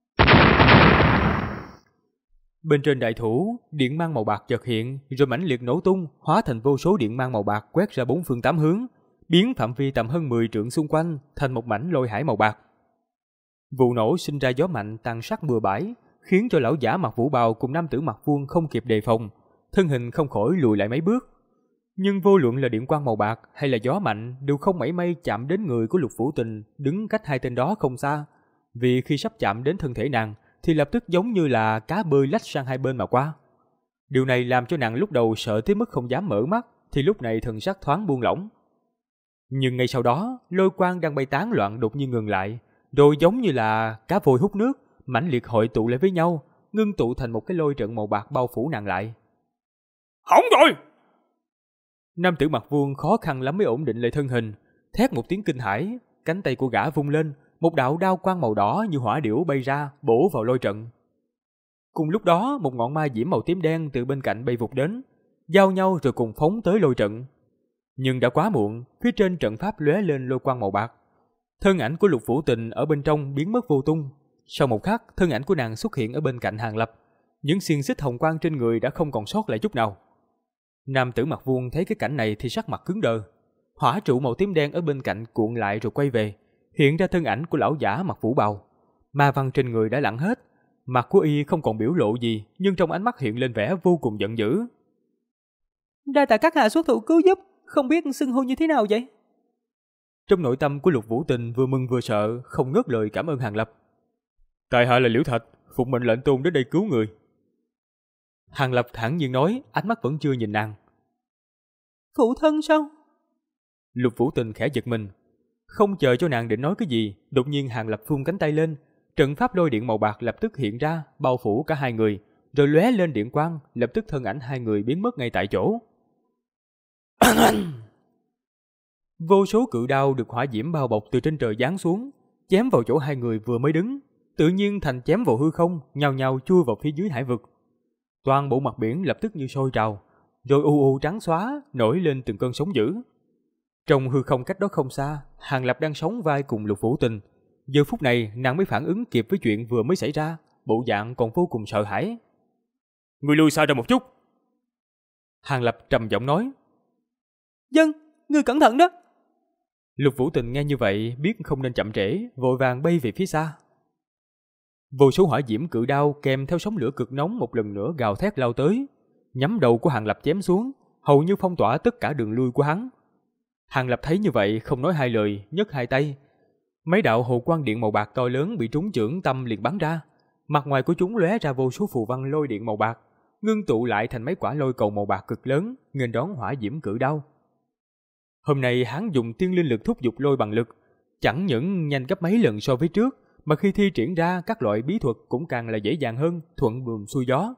Bên trên đại thủ, điện mang màu bạc chợt hiện, rồi mãnh liệt nổ tung, hóa thành vô số điện mang màu bạc quét ra bốn phương tám hướng, biến phạm vi tầm hơn 10 trượng xung quanh thành một mảnh lôi hải màu bạc. Vụ nổ sinh ra gió mạnh tàn sát bừa bãi, khiến cho lão giả mặc vũ bào cùng nam tử mặc vuông không kịp đề phòng, thân hình không khỏi lùi lại mấy bước. Nhưng vô luận là điện quang màu bạc hay là gió mạnh đều không mảy may chạm đến người của Lục Vũ Tình đứng cách hai tên đó không xa, vì khi sắp chạm đến thân thể nàng thì lập tức giống như là cá bơi lách sang hai bên mà qua. Điều này làm cho nàng lúc đầu sợ tới mức không dám mở mắt, thì lúc này thần sắc thoáng buông lỏng. Nhưng ngay sau đó, lôi quang đang bay tán loạn đột nhiên ngừng lại, rồi giống như là cá vôi hút nước, mãnh liệt hội tụ lại với nhau, ngưng tụ thành một cái lôi trận màu bạc bao phủ nàng lại. Hỏng rồi! Nam tử mặc vuông khó khăn lắm mới ổn định lại thân hình, thét một tiếng kinh hãi, cánh tay của gã vung lên, một đạo đao quang màu đỏ như hỏa điểu bay ra, bổ vào lôi trận. Cùng lúc đó, một ngọn ma diễm màu tím đen từ bên cạnh bay vụt đến, giao nhau rồi cùng phóng tới lôi trận. Nhưng đã quá muộn, phía trên trận pháp lóe lên lôi quang màu bạc. Thân ảnh của Lục Vũ Tình ở bên trong biến mất vô tung. Sau một khắc, thân ảnh của nàng xuất hiện ở bên cạnh Hàn Lập. Những xiềng xích hồng quang trên người đã không còn sót lại chút nào. Nam tử mặc vuông thấy cái cảnh này thì sắc mặt cứng đờ. Hỏa trụ màu tím đen ở bên cạnh cuộn lại rồi quay về, hiện ra thân ảnh của lão giả mặc vũ bào. Ma văn trên người đã lặn hết, mặt của y không còn biểu lộ gì, nhưng trong ánh mắt hiện lên vẻ vô cùng giận dữ. Đa tạ các hạ xuất thủ cứu giúp, không biết xưng hô như thế nào vậy? Trong nội tâm của Lục Vũ Tình vừa mừng vừa sợ, không ngớt lời cảm ơn Hàn Lập. Tại hạ là Liễu Thạch, phục mệnh lệnh tôn đến đây cứu người. Hàn Lập thản nhiên nói, ánh mắt vẫn chưa nhìn nàng. Phụ thân sao? Lục Vũ Tình khẽ giật mình, không chờ cho nàng định nói cái gì, đột nhiên Hàn Lập vung cánh tay lên, trận pháp lôi điện màu bạc lập tức hiện ra, bao phủ cả hai người, rồi lóe lên điện quang, lập tức thân ảnh hai người biến mất ngay tại chỗ. Vô số cự đao được hỏa diễm bao bọc từ trên trời giáng xuống, chém vào chỗ hai người vừa mới đứng, tự nhiên thành chém vào hư không, nhào nhào chui vào phía dưới hải vực. Toàn bộ mặt biển lập tức như sôi trào, rồi u u trắng xóa, nổi lên từng cơn sóng dữ. Trong hư không cách đó không xa, Hàn Lập đang sóng vai cùng Lục Vũ Tình. Giờ phút này nàng mới phản ứng kịp với chuyện vừa mới xảy ra, bộ dạng còn vô cùng sợ hãi. Người lui xa ra một chút. Hàn Lập trầm giọng nói. Dân, ngươi cẩn thận đó. Lục Vũ Tình nghe như vậy biết không nên chậm trễ, vội vàng bay về phía xa. Vô số hỏa diễm cự đao kèm theo sóng lửa cực nóng một lần nữa gào thét lao tới, nhắm đầu của Hàn Lập chém xuống, hầu như phong tỏa tất cả đường lui của hắn. Hàn Lập thấy như vậy không nói hai lời, nhấc hai tay. Mấy đạo hồ quang điện màu bạc to lớn bị trúng chưởng tâm liền bắn ra, mặt ngoài của chúng lóe ra vô số phù văn lôi điện màu bạc, ngưng tụ lại thành mấy quả lôi cầu màu bạc cực lớn, nghênh đón hỏa diễm cự đao. Hôm nay hắn dùng tiên linh lực thúc giục lôi bằng lực, chẳng những nhanh gấp mấy lần so với trước, mà khi thi triển ra các loại bí thuật cũng càng là dễ dàng hơn, thuận buồm xuôi gió.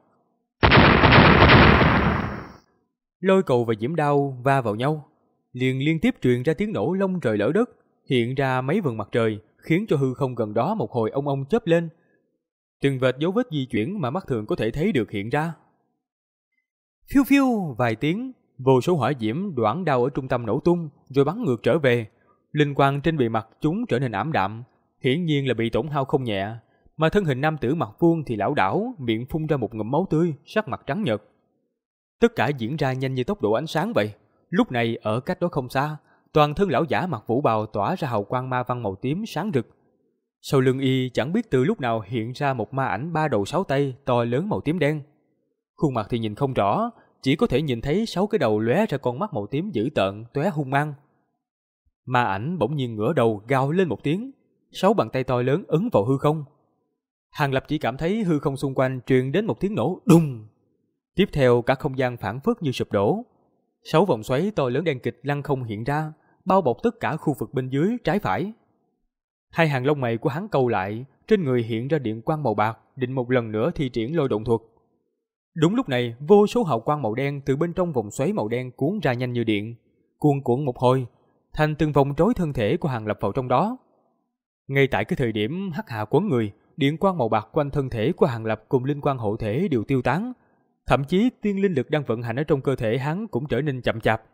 Lôi cầu và diễm đao va vào nhau, liền liên tiếp truyền ra tiếng nổ long trời lở đất, hiện ra mấy vầng mặt trời, khiến cho hư không gần đó một hồi ong ong chớp lên. Từng vệt dấu vết di chuyển mà mắt thường có thể thấy được hiện ra. Phiêu phiêu vài tiếng, vô số hỏa diễm đoản đao ở trung tâm nổ tung, rồi bắn ngược trở về. Linh quang trên bề mặt chúng trở nên ảm đạm, hiển nhiên là bị tổn hao không nhẹ. Mà thân hình nam tử mặt vuông thì lảo đảo, miệng phun ra một ngụm máu tươi, sắc mặt trắng nhợt. Tất cả diễn ra nhanh như tốc độ ánh sáng vậy. Lúc này ở cách đó không xa, toàn thân lão giả mặc vũ bào tỏa ra hào quang ma văn màu tím sáng rực. Sau lưng y chẳng biết từ lúc nào hiện ra một ma ảnh 3 đầu 6 tay to lớn màu tím đen. Khuôn mặt thì nhìn không rõ, chỉ có thể nhìn thấy 6 cái đầu lóe ra con mắt màu tím dữ tợn tóe hung mang. Ma ảnh bỗng nhiên ngửa đầu gào lên một tiếng, 6 bàn tay to lớn ấn vào hư không. Hàng Lập chỉ cảm thấy hư không xung quanh truyền đến một tiếng nổ đùng. Tiếp theo cả không gian phảng phất như sụp đổ. 6 vòng xoáy to lớn đen kịch lăng không hiện ra, bao bọc tất cả khu vực bên dưới trái phải. Hai hàng lông mày của hắn cau lại, trên người hiện ra điện quang màu bạc, định một lần nữa thi triển lôi động thuật. Đúng lúc này, vô số hào quang màu đen từ bên trong vòng xoáy màu đen cuốn ra nhanh như điện, cuồn cuộn một hồi, thành từng vòng trói thân thể của Hàng Lập vào trong đó. Ngay tại cái thời điểm hắc hạ quấn người, điện quang màu bạc quanh thân thể của Hàng Lập cùng linh quang hộ thể đều tiêu tán, thậm chí tiên linh lực đang vận hành ở trong cơ thể hắn cũng trở nên chậm chạp.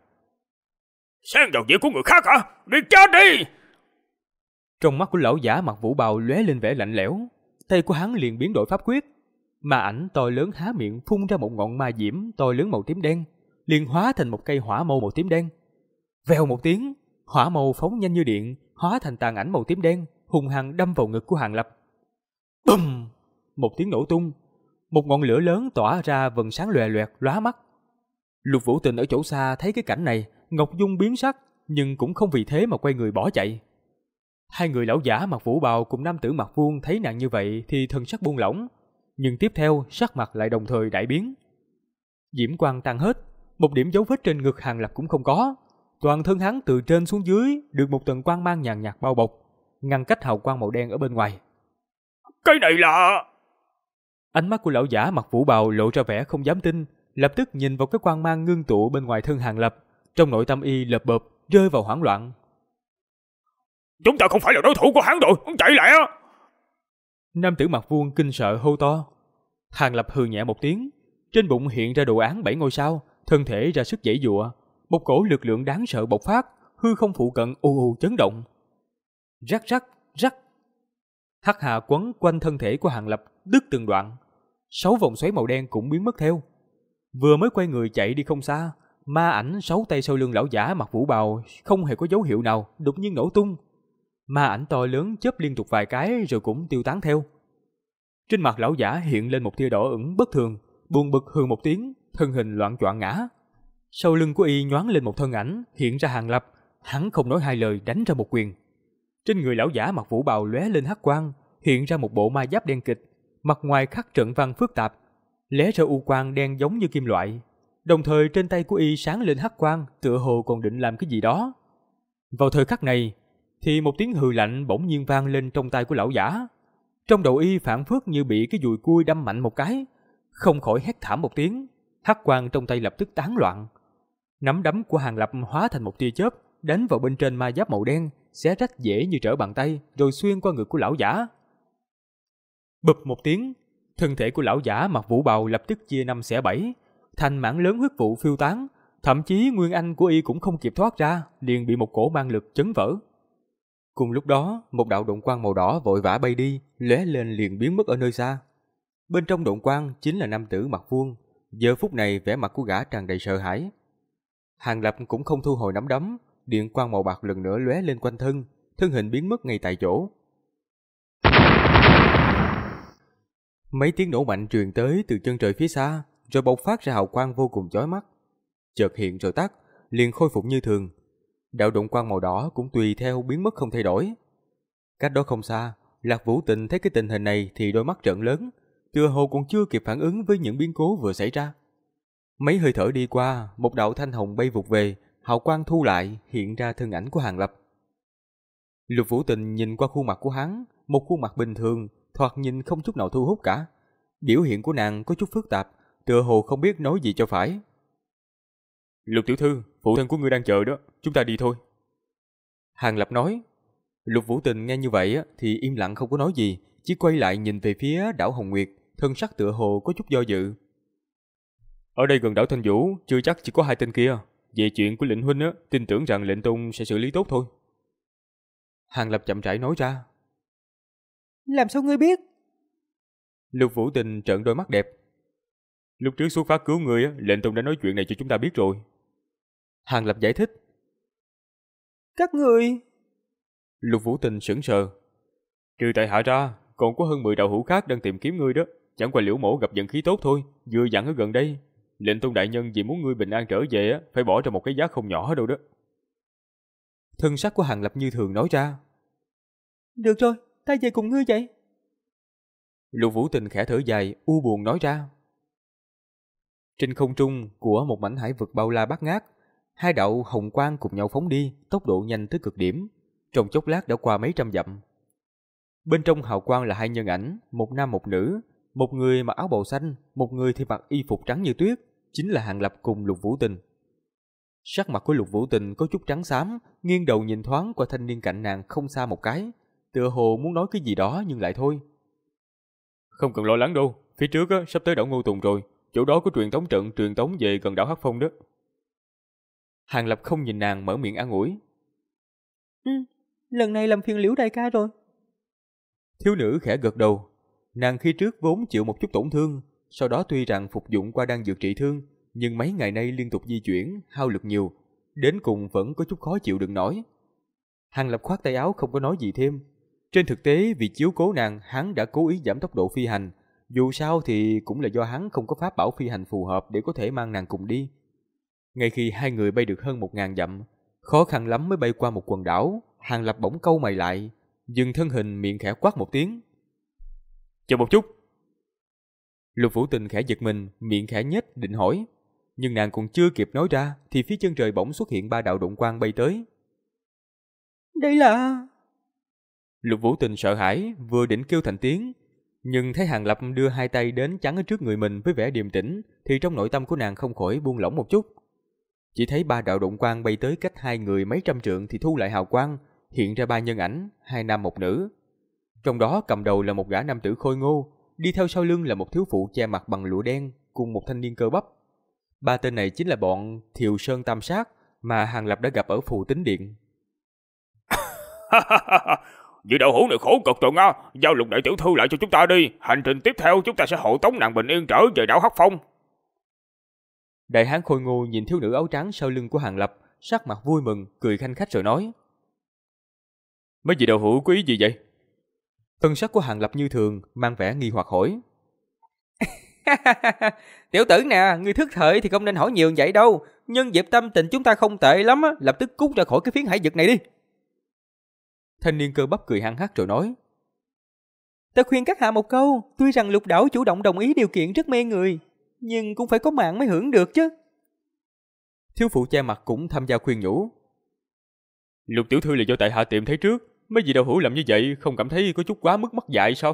Xen vào việc của người khác hả? Đi chết đi! Trong mắt của lão giả mặc vũ bào lóe lên vẻ lạnh lẽo, tay của hắn liền biến đổi pháp quyết, ma ảnh to lớn há miệng phun ra một ngọn ma diễm to lớn màu tím đen, liền hóa thành một cây hỏa mâu màu tím đen. Vèo một tiếng, hỏa mâu phóng nhanh như điện, hóa thành tàn ảnh màu tím đen, hung hăng đâm vào ngực của Hàng Lập. Bùm! Một tiếng nổ tung, một ngọn lửa lớn tỏa ra vầng sáng lòe loẹt lóa mắt. Lục Vũ Tình ở chỗ xa thấy cái cảnh này, Ngọc Dung biến sắc, nhưng cũng không vì thế mà quay người bỏ chạy. Hai người lão giả mặc vũ bào cùng nam tử mặc vuông thấy nạn như vậy thì thần sắc buông lỏng, nhưng tiếp theo sắc mặt lại đồng thời đại biến. Diễm quang tan hết, một điểm dấu vết trên ngực Hàng Lập cũng không có, toàn thân hắn từ trên xuống dưới được một tầng quang mang nhàn nhạt bao bọc, ngăn cách hào quang màu đen ở bên ngoài. Cái này là... Ánh mắt của lão giả mặc vũ bào lộ ra vẻ không dám tin, lập tức nhìn vào cái quang mang ngưng tụ bên ngoài thân Hàng Lập, trong nội tâm y lợp bợp rơi vào hoảng loạn. Chúng ta không phải là đối thủ của hắn rồi, hắn chạy lại á! Nam tử mặc vuông kinh sợ hô to. Hàng Lập hừ nhẹ một tiếng, trên bụng hiện ra đồ án 7 ngôi sao, thân thể ra sức giãy giụa, một cổ lực lượng đáng sợ bộc phát, hư không phụ cận ù ù chấn động. Rắc rắc rắc. Hắc hà quấn quanh thân thể của Hàng Lập đứt từng đoạn, 6 vòng xoáy màu đen cũng biến mất theo. Vừa mới quay người chạy đi không xa, ma ảnh 6 tay sau lưng lão giả mặc vũ bào không hề có dấu hiệu nào đột nhiên nổ tung. Ma ảnh to lớn chớp liên tục vài cái rồi cũng tiêu tán theo. Trên mặt lão giả hiện lên một tia đỏ ửng bất thường, buồn bực hừ một tiếng, thân hình loạng choạng ngã. Sau lưng của y nhoáng lên một thân ảnh, hiện ra Hàng Lập, hắn không nói hai lời đánh ra một quyền. Trên người lão giả mặc vũ bào lóe lên hắc quang, hiện ra một bộ ma giáp đen kịch, mặt ngoài khắc trận văn phức tạp, lóe ra u quang đen giống như kim loại. Đồng thời trên tay của y sáng lên hắc quang, tựa hồ còn định làm cái gì đó. Vào thời khắc này, thì một tiếng hừ lạnh bỗng nhiên vang lên trong tai của lão giả. Trong đầu y phảng phất như bị cái dùi cui đâm mạnh một cái, không khỏi hét thảm một tiếng, hắc quang trong tay lập tức tán loạn. Nắm đấm của Hàng Lập hóa thành một tia chớp, đánh vào bên trên ma giáp màu đen, xé rách dễ như trở bàn tay, rồi xuyên qua ngực của lão giả. Bụp một tiếng, thân thể của lão giả mặc vũ bào lập tức chia 5 xẻ 7, thành mảng lớn huyết vụ phiêu tán, thậm chí nguyên anh của y cũng không kịp thoát ra, liền bị một cổ mang lực chấn vỡ. Cùng lúc đó, một đạo độn quang màu đỏ vội vã bay đi, lóe lên liền biến mất ở nơi xa. Bên trong độn quang chính là nam tử mặc vuông, giờ phút này vẻ mặt của gã tràn đầy sợ hãi. Hàng Lập cũng không thu hồi nắm đấm, điện quang màu bạc lần nữa lóe lên quanh thân, thân hình biến mất ngay tại chỗ. Mấy tiếng nổ mạnh truyền tới từ chân trời phía xa, rồi bộc phát ra hào quang vô cùng chói mắt. Chợt hiện rồi tắt, liền khôi phục như thường. Đạo độn quang màu đỏ cũng tùy theo biến mất không thay đổi. Cách đó không xa, Lạc Vũ Tình thấy cái tình hình này thì đôi mắt trợn lớn, tựa hồ còn chưa kịp phản ứng với những biến cố vừa xảy ra. Mấy hơi thở đi qua, một đạo thanh hồng bay vụt về, hào quang thu lại, hiện ra thân ảnh của Hàng Lập. Lục Vũ Tình nhìn qua khuôn mặt của hắn, một khuôn mặt bình thường, thoạt nhìn không chút nào thu hút cả. Biểu hiện của nàng có chút phức tạp, tựa hồ không biết nói gì cho phải. Lục tiểu thư, phụ thân của ngươi đang chờ đó, chúng ta đi thôi. Hàng Lập nói. Lục Vũ Tình nghe như vậy thì im lặng không có nói gì, chỉ quay lại nhìn về phía đảo Hồng Nguyệt, thân sắc tựa hồ có chút do dự. Ở đây gần đảo Thanh Vũ, chưa chắc chỉ có 2 tên kia. Về chuyện của lệnh huynh tin tưởng rằng lệnh tôn sẽ xử lý tốt thôi. Hàng Lập chậm rãi nói ra. Làm sao ngươi biết? Lục Vũ Tình trợn đôi mắt đẹp. Lúc trước xuất phát cứu người, lệnh tôn đã nói chuyện này cho chúng ta biết rồi. Hàng Lập giải thích. Các người... Lục Vũ Tình sững sờ. Trừ tại hạ ra, còn có hơn 10 đạo hữu khác đang tìm kiếm ngươi đó. Chẳng qua Liễu Mổ gặp vận khí tốt thôi, vừa dặn ở gần đây. Lệnh tôn đại nhân vì muốn ngươi bình an trở về phải bỏ ra một cái giá không nhỏ đâu đó. Thân sắc của Hàng Lập như thường nói ra. Được rồi, ta về cùng ngươi vậy. Lục Vũ Tình khẽ thở dài, u buồn nói ra. Trên không trung của một mảnh hải vực bao la bát ngát, hai đạo hồng quang cùng nhau phóng đi, tốc độ nhanh tới cực điểm, trong chốc lát đã qua mấy trăm dặm. Bên trong hào quang là hai nhân ảnh, một nam một nữ, một người mặc áo bào xanh, một người thì mặc y phục trắng như tuyết, chính là Hàng Lập cùng Lục Vũ Tình. Sắc mặt của Lục Vũ Tình có chút trắng xám, nghiêng đầu nhìn thoáng qua thanh niên cạnh nàng không xa một cái, tựa hồ muốn nói cái gì đó nhưng lại thôi. Không cần lo lắng đâu, phía trước á, sắp tới đảo Ngô Tùng rồi, chỗ đó có truyền tống trận truyền tống về gần đảo Hắc Phong đó. Hàng Lập không nhìn nàng mở miệng an ủi. Lần này làm phiền Liễu đại ca rồi. Thiếu nữ khẽ gật đầu. Nàng khi trước vốn chịu một chút tổn thương, sau đó tuy rằng phục dụng qua đan dược trị thương, nhưng mấy ngày nay liên tục di chuyển, hao lực nhiều, đến cùng vẫn có chút khó chịu đựng nổi. Hàng Lập khoát tay áo không có nói gì thêm. Trên thực tế vì chiếu cố nàng, hắn đã cố ý giảm tốc độ phi hành. Dù sao thì cũng là do hắn không có pháp bảo phi hành phù hợp để có thể mang nàng cùng đi. Ngay khi hai người bay được hơn 1000 dặm, khó khăn lắm mới bay qua một quần đảo, Hàng Lập bỗng cau mày lại, dừng thân hình, miệng khẽ quát một tiếng. Chờ một chút. Lục Vũ Tình khẽ giật mình, miệng khẽ nhếch định hỏi, nhưng nàng còn chưa kịp nói ra thì phía chân trời bỗng xuất hiện 3 đạo động quang bay tới. Đây là... Lục Vũ Tình sợ hãi, vừa định kêu thành tiếng, nhưng thấy Hàng Lập đưa hai tay đến chắn ở trước người mình với vẻ điềm tĩnh, thì trong nội tâm của nàng không khỏi buông lỏng một chút. Chỉ thấy 3 đạo động quang bay tới cách hai người mấy trăm trượng thì thu lại hào quang, hiện ra 3 nhân ảnh, 2 nam một nữ. Trong đó cầm đầu là một gã nam tử khôi ngô, đi theo sau lưng là một thiếu phụ che mặt bằng lụa đen cùng một thanh niên cơ bắp. 3 tên này chính là bọn Thiều Sơn Tam Sát mà Hàng Lập đã gặp ở Phù Tính Điện. Vị đạo hữu này khổ cực rồi nga, giao Lục đại tiểu thư lại cho chúng ta đi, hành trình tiếp theo chúng ta sẽ hộ tống nàng bình yên trở về đảo Hắc Phong. Đại hán khôi ngô nhìn thiếu nữ áo trắng sau lưng của Hàng Lập, sắc mặt vui mừng, cười khanh khách rồi nói. Mấy vị đạo hữu có ý gì vậy? Thân sắc của Hàng Lập như thường, mang vẻ nghi hoặc hỏi. Tiểu tử nè, ngươi thức thời thì không nên hỏi nhiều vậy đâu. Nhân dịp tâm tình chúng ta không tệ lắm á, lập tức cút ra khỏi cái phiến hải vực này đi. Thanh niên cơ bắp cười hăng hắc rồi nói. Ta khuyên các hạ một câu, tuy rằng Lục đảo chủ động đồng ý điều kiện rất mê người, nhưng cũng phải có mạng mới hưởng được chứ. Thiếu phụ che mặt cũng tham gia khuyên nhủ. Lục tiểu thư là do tại hạ tìm thấy trước, mấy vị đạo hữu làm như vậy không cảm thấy có chút quá mức mất dạy sao?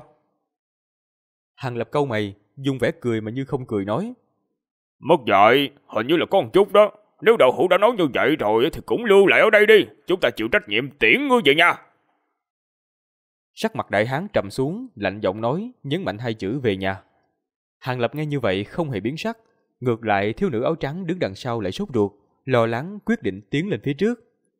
Hàng Lập cau mày, dùng vẻ cười mà như không cười nói. Mất dạy, hình như là có một chút đó. Nếu đạo hữu đã nói như vậy rồi thì cũng lưu lại ở đây đi, chúng ta chịu trách nhiệm tiễn ngươi về nha. Sắc mặt đại hán trầm xuống, lạnh giọng nói, nhấn mạnh 2 chữ về nhà. Hàng Lập nghe như vậy không hề biến sắc, ngược lại thiếu nữ áo trắng đứng đằng sau lại sốt ruột, lo lắng quyết định tiến lên phía trước.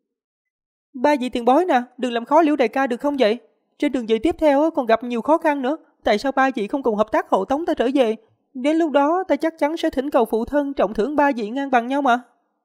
3 vị tiền bối nè, đừng làm khó Liễu đại ca được không vậy? Trên đường về tiếp theo còn gặp nhiều khó khăn nữa, tại sao 3 vị không cùng hợp tác hộ tống ta trở về? Đến lúc đó ta chắc chắn sẽ thỉnh cầu phụ thân trọng thưởng 3 vị ngang bằng nhau mà.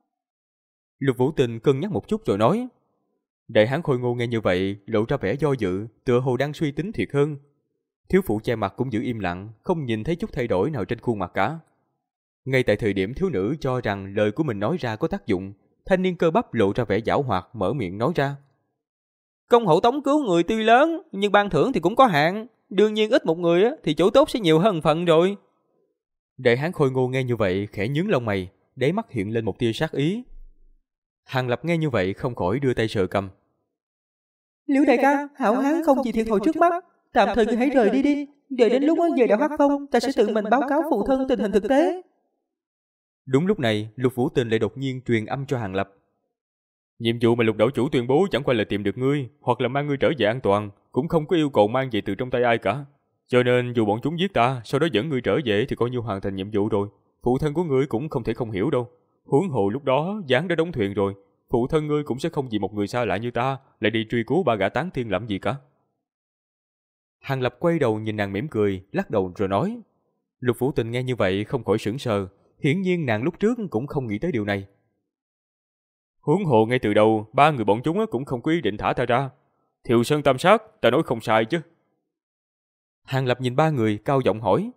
Lục Vũ Tình cân nhắc một chút rồi nói. Đại hán khôi ngô nghe như vậy, lộ ra vẻ do dự, tựa hồ đang suy tính thiệt hơn. Thiếu phụ che mặt cũng giữ im lặng, không nhìn thấy chút thay đổi nào trên khuôn mặt cả. Ngay tại thời điểm thiếu nữ cho rằng lời của mình nói ra có tác dụng, thanh niên cơ bắp lộ ra vẻ giảo hoạt, mở miệng nói ra. Công hộ tống cứu người tuy lớn, nhưng ban thưởng thì cũng có hạn. Đương nhiên ít một người thì chỗ tốt sẽ nhiều hơn phần rồi. Đại hán khôi ngô nghe như vậy, khẽ nhướng lông mày, đáy mắt hiện lên một tia sát ý. Hàng Lập nghe như vậy không khỏi đưa tay sờ cầm. Liễu đại ca, hảo hán không gì thiệt hồi trước mắt, tạm thời ngươi hãy rời đi đi. Đợi đến lúc về đảo Hắc Phong, ta sẽ tự mình báo cáo phụ thân tình hình thực tế. Đúng lúc này, Lục Vũ Tình lại đột nhiên truyền âm cho Hàng Lập. Nhiệm vụ mà Lục đảo chủ tuyên bố chẳng qua là tìm được ngươi, hoặc là mang ngươi trở về an toàn, cũng không có yêu cầu mang về từ trong tay ai cả. Cho nên dù bọn chúng giết ta, sau đó dẫn ngươi trở về thì coi như hoàn thành nhiệm vụ rồi. Phụ thân của ngươi cũng không thể không hiểu đâu. Huống hồ lúc đó gián đã đóng thuyền rồi, phụ thân ngươi cũng sẽ không vì một người xa lạ như ta lại đi truy cứu 3 gã tán thiên làm gì cả. Hàng Lập quay đầu nhìn nàng mỉm cười, lắc đầu rồi nói. Lục Vũ Tình nghe như vậy không khỏi sững sờ, hiển nhiên nàng lúc trước cũng không nghĩ tới điều này. Huống hồ ngay từ đầu 3 người bọn chúng cũng không có ý định thả ta ra. Thiều Sơn Tam Sát, ta nói không sai chứ. Hàng Lập nhìn 3 người cao giọng hỏi.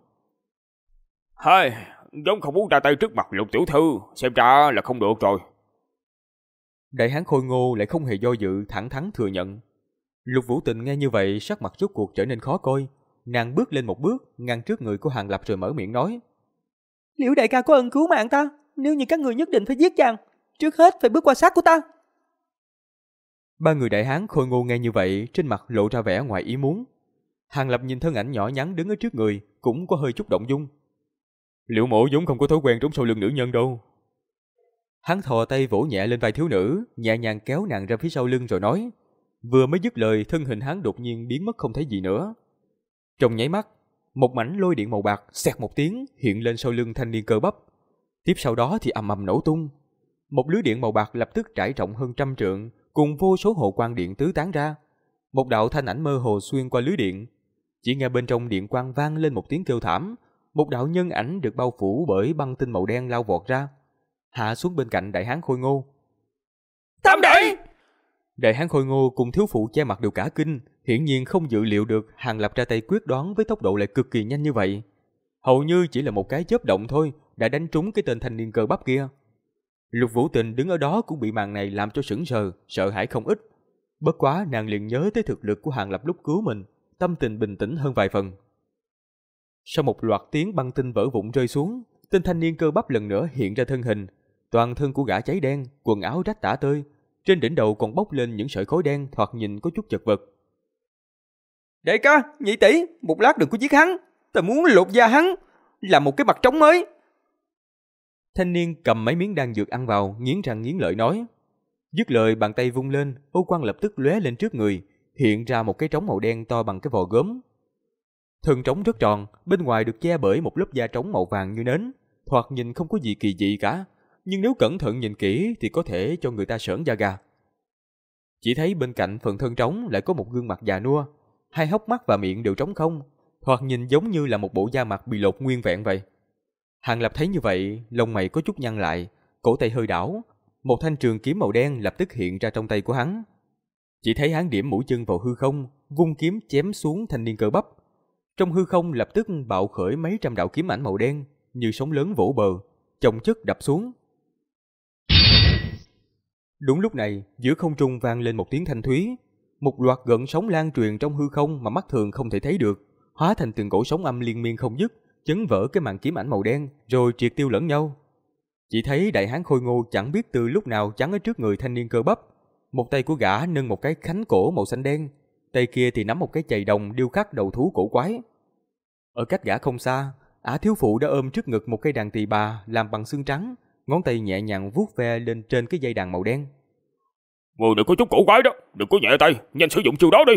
Hai, giống không muốn ra tay trước mặt Lục tiểu thư, xem ra là không được rồi. Đại hán khôi ngô lại không hề do dự, thẳng thắn thừa nhận. Lục Vũ Tình nghe như vậy, sắc mặt rốt cuộc trở nên khó coi. Nàng bước lên một bước, ngăn trước người của Hàng Lập rồi mở miệng nói: Liễu đại ca có ơn cứu mạng ta, nếu như các người nhất định phải giết chàng, trước hết phải bước qua xác của ta. Ba người đại hán khôi ngô nghe như vậy, trên mặt lộ ra vẻ ngoài ý muốn. Hàng Lập nhìn thân ảnh nhỏ nhắn đứng ở trước người, cũng có hơi chút động dung. Liễu mộ vốn không có thói quen trốn sau lưng nữ nhân đâu. Hắn thò tay vỗ nhẹ lên vai thiếu nữ, nhẹ nhàng kéo nàng ra phía sau lưng rồi nói. Vừa mới dứt lời, thân hình hắn đột nhiên biến mất không thấy gì nữa. Trong nháy mắt, một mảnh lôi điện màu bạc xẹt một tiếng hiện lên sau lưng thanh niên cơ bắp. Tiếp sau đó thì ầm ầm nổ tung. Một lưới điện màu bạc lập tức trải rộng hơn 100 trượng, cùng vô số hồ quang điện tứ tán ra. Một đạo thanh ảnh mơ hồ xuyên qua lưới điện. Chỉ nghe bên trong điện quang vang lên một tiếng kêu thảm. Một đạo nhân ảnh được bao phủ bởi băng tinh màu đen lao vọt ra, hạ xuống bên cạnh đại hán khôi ngô. Tam đệ! Đại hán khôi ngô cùng thiếu phụ che mặt đều cả kinh, hiển nhiên không dự liệu được Hàng Lập ra tay quyết đoán với tốc độ lại cực kỳ nhanh như vậy. Hầu như chỉ là một cái chớp động thôi đã đánh trúng cái tên thanh niên cơ bắp kia. Lục Vũ Tình đứng ở đó cũng bị màn này làm cho sững sờ, sợ hãi không ít. Bất quá nàng liền nhớ tới thực lực của Hàng Lập lúc cứu mình, tâm tình bình tĩnh hơn vài phần. Sau một loạt tiếng băng tinh vỡ vụn rơi xuống, tên thanh niên cơ bắp lần nữa hiện ra thân hình. Toàn thân của gã cháy đen, quần áo rách tả tơi, trên đỉnh đầu còn bốc lên những sợi khói đen thoạt nhìn có chút chật vật. Đại ca, nhị tỷ, một lát đừng có giết hắn, ta muốn lột da hắn, làm một cái mặt trống mới. Thanh niên cầm mấy miếng đan dược ăn vào, nghiến răng nghiến lợi nói. Dứt lời bàn tay vung lên, ô quang lập tức lóe lên trước người, hiện ra một cái trống màu đen to bằng cái vò gốm. Thân trống rất tròn, bên ngoài được che bởi một lớp da trống màu vàng như nến, thoạt nhìn không có gì kỳ dị cả, nhưng nếu cẩn thận nhìn kỹ thì có thể cho người ta sởn da gà. Chỉ thấy bên cạnh phần thân trống lại có một gương mặt già nua, hai hốc mắt và miệng đều trống không, thoạt nhìn giống như là một bộ da mặt bị lột nguyên vẹn vậy. Hàng Lập thấy như vậy, lông mày có chút nhăn lại, cổ tay hơi đảo, một thanh trường kiếm màu đen lập tức hiện ra trong tay của hắn. Chỉ thấy hắn điểm mũi chân vào hư không, vung kiếm chém xuống thanh niên cơ bắp. Trong hư không lập tức bạo khởi mấy trăm đạo kiếm ảnh màu đen, như sóng lớn vỗ bờ, chồng chất đập xuống. Đúng lúc này, giữa không trung vang lên một tiếng thanh thúy, một loạt gợn sóng lan truyền trong hư không mà mắt thường không thể thấy được, hóa thành từng cổ sóng âm liên miên không dứt, chấn vỡ cái màn kiếm ảnh màu đen, rồi triệt tiêu lẫn nhau. Chỉ thấy đại hán khôi ngô chẳng biết từ lúc nào chắn ở trước người thanh niên cơ bắp, một tay của gã nâng một cái khánh cổ màu xanh đen, tay kia thì nắm một cái chày đồng điêu khắc đầu thú cổ quái. Ở cách gã không xa, ả thiếu phụ đã ôm trước ngực một cây đàn tỳ bà làm bằng xương trắng, ngón tay nhẹ nhàng vuốt ve lên trên cái dây đàn màu đen. Người đừng có chút cổ quái đó, đừng có nhẹ tay, nhanh sử dụng chiêu đó đi.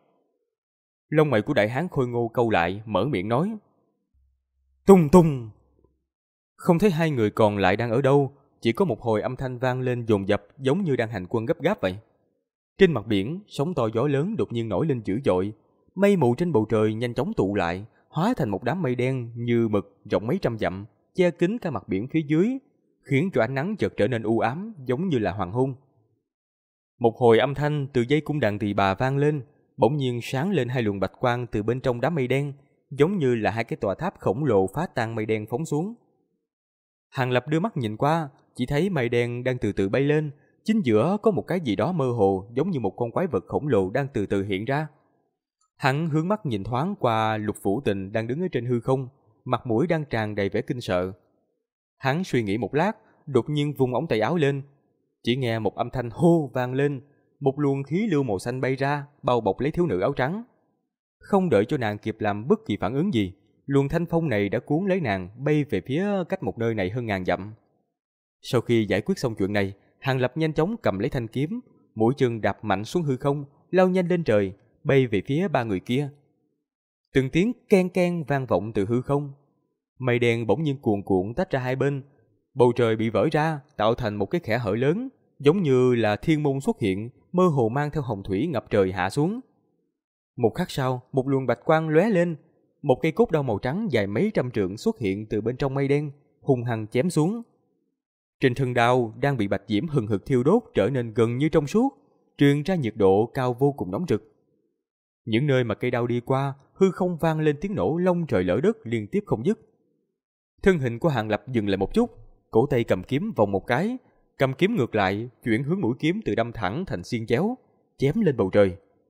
Lông mày của đại hán khôi ngô câu lại, mở miệng nói. Tung tung. Không thấy hai người còn lại đang ở đâu, chỉ có một hồi âm thanh vang lên dồn dập giống như đang hành quân gấp gáp vậy. Trên mặt biển, sóng to gió lớn đột nhiên nổi lên dữ dội, mây mù trên bầu trời nhanh chóng tụ lại, hóa thành một đám mây đen như mực rộng mấy trăm dặm, che kín cả mặt biển phía dưới, khiến cho ánh nắng chợt trở nên u ám giống như là hoàng hôn. Một hồi âm thanh từ dây cung đàn tỳ bà vang lên, bỗng nhiên sáng lên hai luồng bạch quang từ bên trong đám mây đen, giống như là hai cái tòa tháp khổng lồ phá tan mây đen phóng xuống. Hàng Lập đưa mắt nhìn qua, chỉ thấy mây đen đang từ từ bay lên, chính giữa có một cái gì đó mơ hồ giống như một con quái vật khổng lồ đang từ từ hiện ra. Hắn hướng mắt nhìn thoáng qua Lục Vũ Tình đang đứng ở trên hư không, mặt mũi đang tràn đầy vẻ kinh sợ. Hắn suy nghĩ một lát, đột nhiên vung ống tay áo lên. Chỉ nghe một âm thanh hô vang lên, một luồng khí lưu màu xanh bay ra, bao bọc lấy thiếu nữ áo trắng. Không đợi cho nàng kịp làm bất kỳ phản ứng gì, luồng thanh phong này đã cuốn lấy nàng bay về phía cách một nơi này hơn ngàn dặm. Sau khi giải quyết xong chuyện này, Hàng Lập nhanh chóng cầm lấy thanh kiếm, mũi chân đạp mạnh xuống hư không, lao nhanh lên trời, bay về phía ba người kia. Từng tiếng ken ken vang vọng từ hư không. Mây đen bỗng nhiên cuồn cuộn tách ra hai bên, bầu trời bị vỡ ra, tạo thành một cái kẽ hở lớn, giống như là thiên môn xuất hiện, mơ hồ mang theo hồng thủy ngập trời hạ xuống. Một khắc sau, một luồng bạch quang lóe lên, một cây cốt đao màu trắng dài mấy trăm trượng xuất hiện từ bên trong mây đen, hung hăng chém xuống. Trên thân đao đang bị bạch diễm hừng hực thiêu đốt trở nên gần như trong suốt, truyền ra nhiệt độ cao vô cùng nóng rực. Những nơi mà cây đao đi qua, hư không vang lên tiếng nổ long trời lở đất liên tiếp không dứt. Thân hình của Hàng Lập dừng lại một chút, cổ tay cầm kiếm vòng một cái, cầm kiếm ngược lại, chuyển hướng mũi kiếm từ đâm thẳng thành xiên chéo, chém lên bầu trời.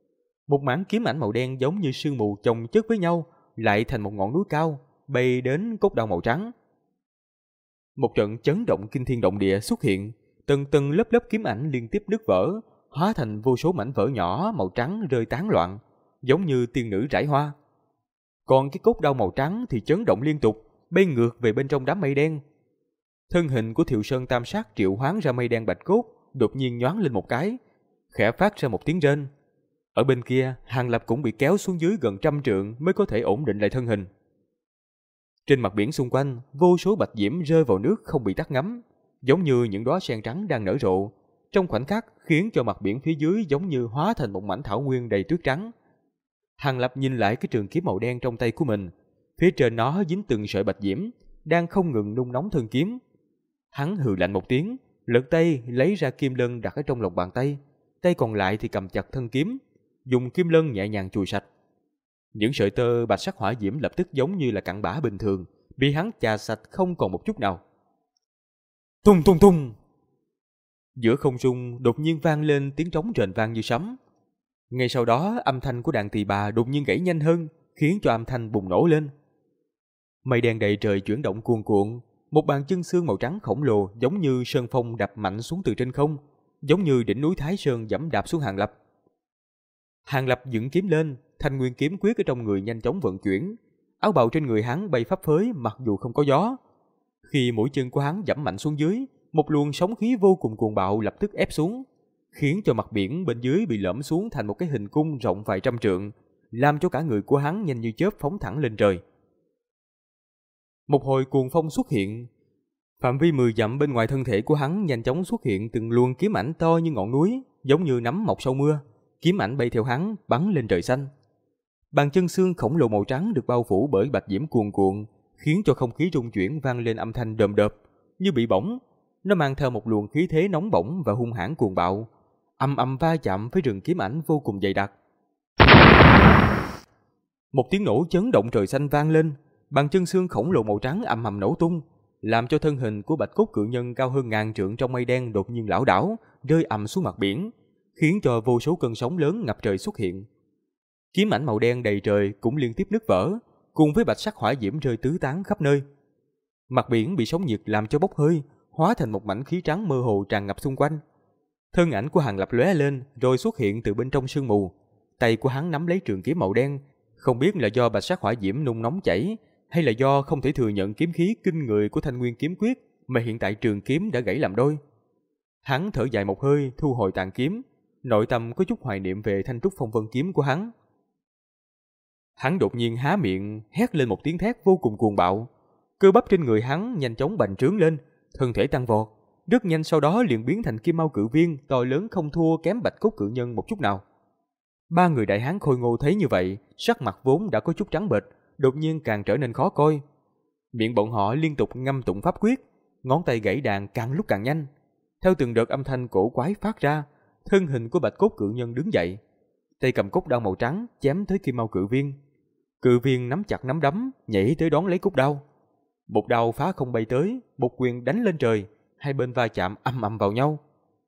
Một mảng kiếm ảnh màu đen giống như sương mù chồng chất với nhau, lại thành một ngọn núi cao, bay đến cốt đao màu trắng. Một trận chấn động kinh thiên động địa xuất hiện, từng từng lớp lớp kiếm ảnh liên tiếp nứt vỡ, hóa thành vô số mảnh vỡ nhỏ màu trắng rơi tán loạn, giống như tiên nữ rải hoa. Còn cái cốt đao màu trắng thì chấn động liên tục, bay ngược về bên trong đám mây đen. Thân hình của Thiệu Sơn Tam Sát triệu hoán ra mây đen bạch cốt, đột nhiên nhoáng lên một cái, khẽ phát ra một tiếng rên. Ở bên kia, Hàng Lập cũng bị kéo xuống dưới gần 100 trượng mới có thể ổn định lại thân hình. Trên mặt biển xung quanh, vô số bạch diễm rơi vào nước không bị tắt ngắm, giống như những đóa sen trắng đang nở rộ, trong khoảnh khắc khiến cho mặt biển phía dưới giống như hóa thành một mảnh thảo nguyên đầy tuyết trắng. Hàng Lập nhìn lại cái trường kiếm màu đen trong tay của mình, phía trên nó dính từng sợi bạch diễm, đang không ngừng nung nóng thân kiếm. Hắn hừ lạnh một tiếng, lật tay lấy ra kim lân đặt ở trong lòng bàn tay, tay còn lại thì cầm chặt thân kiếm, dùng kim lân nhẹ nhàng chùi sạch. Những sợi tơ bạch sắc hỏa diễm lập tức giống như là cặn bã bình thường, bị hắn chà sạch không còn một chút nào. Tung tung tung! Giữa không trung đột nhiên vang lên tiếng trống rền vang như sấm. Ngay sau đó âm thanh của đàn tỳ bà đột nhiên gãy nhanh hơn, khiến cho âm thanh bùng nổ lên. Mây đen đầy trời chuyển động cuồn cuộn, một bàn chân xương màu trắng khổng lồ giống như sơn phong đập mạnh xuống từ trên không, giống như đỉnh núi Thái Sơn giẫm đạp xuống Hàng Lập. Hàng Lập dựng kiếm lên, thanh nguyên kiếm quyết ở trong người nhanh chóng vận chuyển, áo bào trên người hắn bay phấp phới mặc dù không có gió. Khi mũi chân của hắn giẫm mạnh xuống dưới, một luồng sóng khí vô cùng cuồng bạo lập tức ép xuống, khiến cho mặt biển bên dưới bị lõm xuống thành một cái hình cung rộng vài trăm trượng, làm cho cả người của hắn nhanh như chớp phóng thẳng lên trời. Một hồi cuồng phong xuất hiện, phạm vi 10 dặm bên ngoài thân thể của hắn nhanh chóng xuất hiện từng luồng kiếm ảnh to như ngọn núi, giống như nấm mọc sau mưa, kiếm ảnh bay theo hắn bắn lên trời xanh. Bàn chân xương khổng lồ màu trắng được bao phủ bởi bạch diễm cuồn cuộn, khiến cho không khí rung chuyển vang lên âm thanh đờm đợp như bị bỏng. Nó mang theo một luồng khí thế nóng bỏng và hung hãn cuồng bạo, ầm ầm va chạm với rừng kiếm ảnh vô cùng dày đặc. Một tiếng nổ chấn động trời xanh vang lên, bàn chân xương khổng lồ màu trắng ầm ầm nổ tung, làm cho thân hình của bạch cốt cự nhân cao hơn 1000 trượng trong mây đen đột nhiên lảo đảo, rơi ầm xuống mặt biển, khiến cho vô số cơn sóng lớn ngập trời xuất hiện. Kiếm ảnh màu đen đầy trời cũng liên tiếp nứt vỡ, cùng với bạch sắc hỏa diễm rơi tứ tán khắp nơi. Mặt biển bị sóng nhiệt làm cho bốc hơi, hóa thành một mảnh khí trắng mơ hồ tràn ngập xung quanh. Thân ảnh của Hàng Lập lóe lên rồi xuất hiện từ bên trong sương mù, tay của hắn nắm lấy trường kiếm màu đen, không biết là do bạch sắc hỏa diễm nung nóng chảy, hay là do không thể thừa nhận kiếm khí kinh người của thanh nguyên kiếm quyết mà hiện tại trường kiếm đã gãy làm đôi. Hắn thở dài một hơi, thu hồi tàn kiếm, nội tâm có chút hoài niệm về thanh trúc phong vân kiếm của hắn. Hắn đột nhiên há miệng, hét lên một tiếng thét vô cùng cuồng bạo. Cơ bắp trên người hắn nhanh chóng bành trướng lên, thân thể tăng vọt, rất nhanh sau đó liền biến thành kim mao cự viên to lớn không thua kém bạch cốt cự nhân một chút nào. Ba người đại hán khôi ngô thấy như vậy, sắc mặt vốn đã có chút trắng bệch, đột nhiên càng trở nên khó coi. Miệng bọn họ liên tục ngâm tụng pháp quyết, ngón tay gãy đàn càng lúc càng nhanh. Theo từng đợt âm thanh cổ quái phát ra, thân hình của bạch cốt cự nhân đứng dậy, tay cầm cốt đao màu trắng chém tới kim mao cự viên. Cự viên nắm chặt nắm đấm, nhảy tới đón lấy cốt đao. Một đao phá không bay tới, một quyền đánh lên trời, hai bên va chạm ầm ầm vào nhau.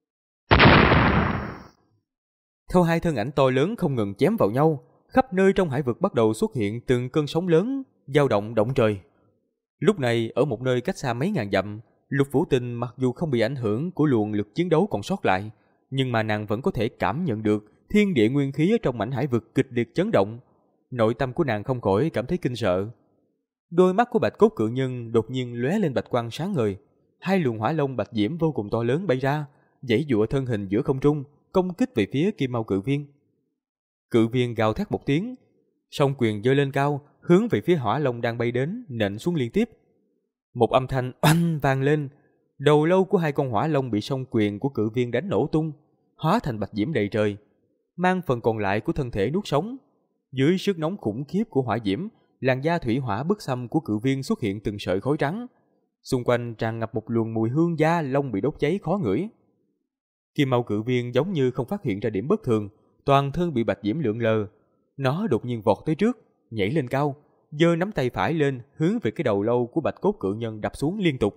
Theo hai thân ảnh to lớn không ngừng chém vào nhau, khắp nơi trong hải vực bắt đầu xuất hiện từng cơn sóng lớn, dao động động trời. Lúc này ở một nơi cách xa mấy ngàn dặm, Lục Vũ Tình mặc dù không bị ảnh hưởng của luồng lực chiến đấu còn sót lại, nhưng mà nàng vẫn có thể cảm nhận được thiên địa nguyên khí ở trong mảnh hải vực kịch liệt chấn động. Nội tâm của nàng không khỏi cảm thấy kinh sợ. Đôi mắt của bạch cốt cự nhân đột nhiên lóe lên bạch quang sáng ngời, hai luồng hỏa long bạch diễm vô cùng to lớn bay ra, giãy giụa thân hình giữa không trung, công kích về phía kim mao cự viên. Cự viên gào thét một tiếng, song quyền giơ lên cao, hướng về phía hỏa long đang bay đến, nện xuống liên tiếp. Một âm thanh oanh vang lên, đầu lâu của hai con hỏa long bị song quyền của cự viên đánh nổ tung, hóa thành bạch diễm đầy trời, mang phần còn lại của thân thể nuốt sống. Dưới sức nóng khủng khiếp của hỏa diễm, làn da thủy hỏa bức xâm của cự viên xuất hiện từng sợi khói trắng, xung quanh tràn ngập một luồng mùi hương da lông bị đốt cháy khó ngửi. Kim mao cự viên giống như không phát hiện ra điểm bất thường, toàn thân bị bạch diễm lượn lờ. Nó đột nhiên vọt tới trước, nhảy lên cao, giơ nắm tay phải lên hướng về cái đầu lâu của bạch cốt cự nhân đập xuống liên tục.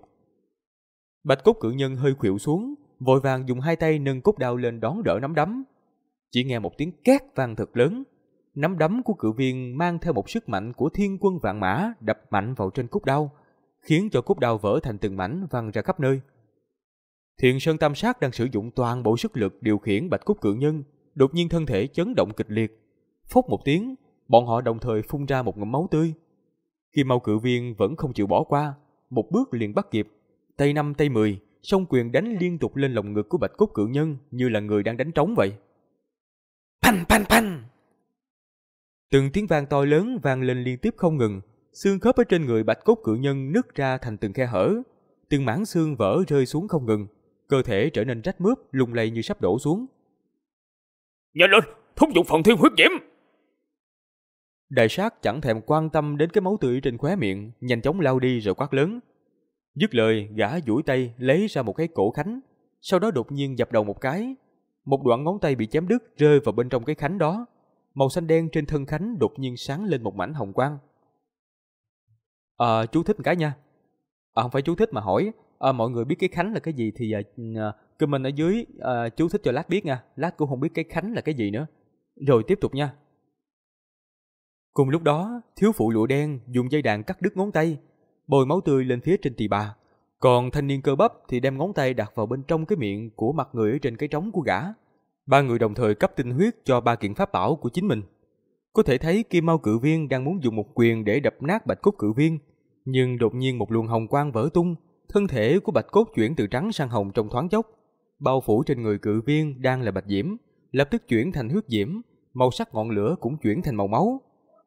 Bạch cốt cự nhân hơi khuỵu xuống, vội vàng dùng hai tay nâng cốt đao lên đón đỡ nắm đấm. Chỉ nghe một tiếng két vang thật lớn. Nắm đấm của cự viên mang theo một sức mạnh của thiên quân vạn mã đập mạnh vào trên cúc đao, khiến cho cúc đao vỡ thành từng mảnh văng ra khắp nơi. Thiện Sơn Tam Sát đang sử dụng toàn bộ sức lực điều khiển Bạch Cốt Cự Nhân, đột nhiên thân thể chấn động kịch liệt. Phốc một tiếng, bọn họ đồng thời phun ra một ngụm máu tươi. Kim Mao Cự Viên vẫn không chịu bỏ qua, một bước liền bắt kịp, tay 5 tay 10, song quyền đánh liên tục lên lồng ngực của Bạch Cốt Cự Nhân như là người đang đánh trống vậy. Phanh phanh phanh. Từng tiếng vang to lớn vang lên liên tiếp không ngừng, xương khớp ở trên người Bạch Cốt Cự Nhân nứt ra thành từng khe hở, từng mảng xương vỡ rơi xuống không ngừng, cơ thể trở nên rách mướp, lung lay như sắp đổ xuống. Nhanh lên, thúc giục phần thiên huyết diễm! Đại sát chẳng thèm quan tâm đến cái máu tươi trên khóe miệng, nhanh chóng lao đi rồi quát lớn. Dứt lời, gã duỗi tay lấy ra một cái cổ khánh, sau đó đột nhiên dập đầu một cái. Một đoạn ngón tay bị chém đứt rơi vào bên trong cái khánh đó. Màu xanh đen trên thân khánh đột nhiên sáng lên một mảnh hồng quang. Chú thích một cái nha. Không phải chú thích mà hỏi. Mọi người biết cái khánh là cái gì thì comment ở dưới chú thích cho lát biết nha. Lát cũng không biết cái khánh là cái gì nữa. Rồi tiếp tục nha. Cùng lúc đó, thiếu phụ lụa đen dùng dây đàn cắt đứt ngón tay, bôi máu tươi lên phía trên tỳ bà. Còn thanh niên cơ bắp thì đem ngón tay đặt vào bên trong cái miệng của mặt người ở trên cái trống của gã. Ba người đồng thời cấp tinh huyết cho ba kiện pháp bảo của chính mình. Có thể thấy Kim Mao Cự Viên đang muốn dùng một quyền để đập nát Bạch Cốt Cự Viên, nhưng đột nhiên một luồng hồng quang vỡ tung, thân thể của Bạch Cốt chuyển từ trắng sang hồng trong thoáng chốc. Bao phủ trên người Cự Viên đang là bạch diễm, lập tức chuyển thành huyết diễm, màu sắc ngọn lửa cũng chuyển thành màu máu.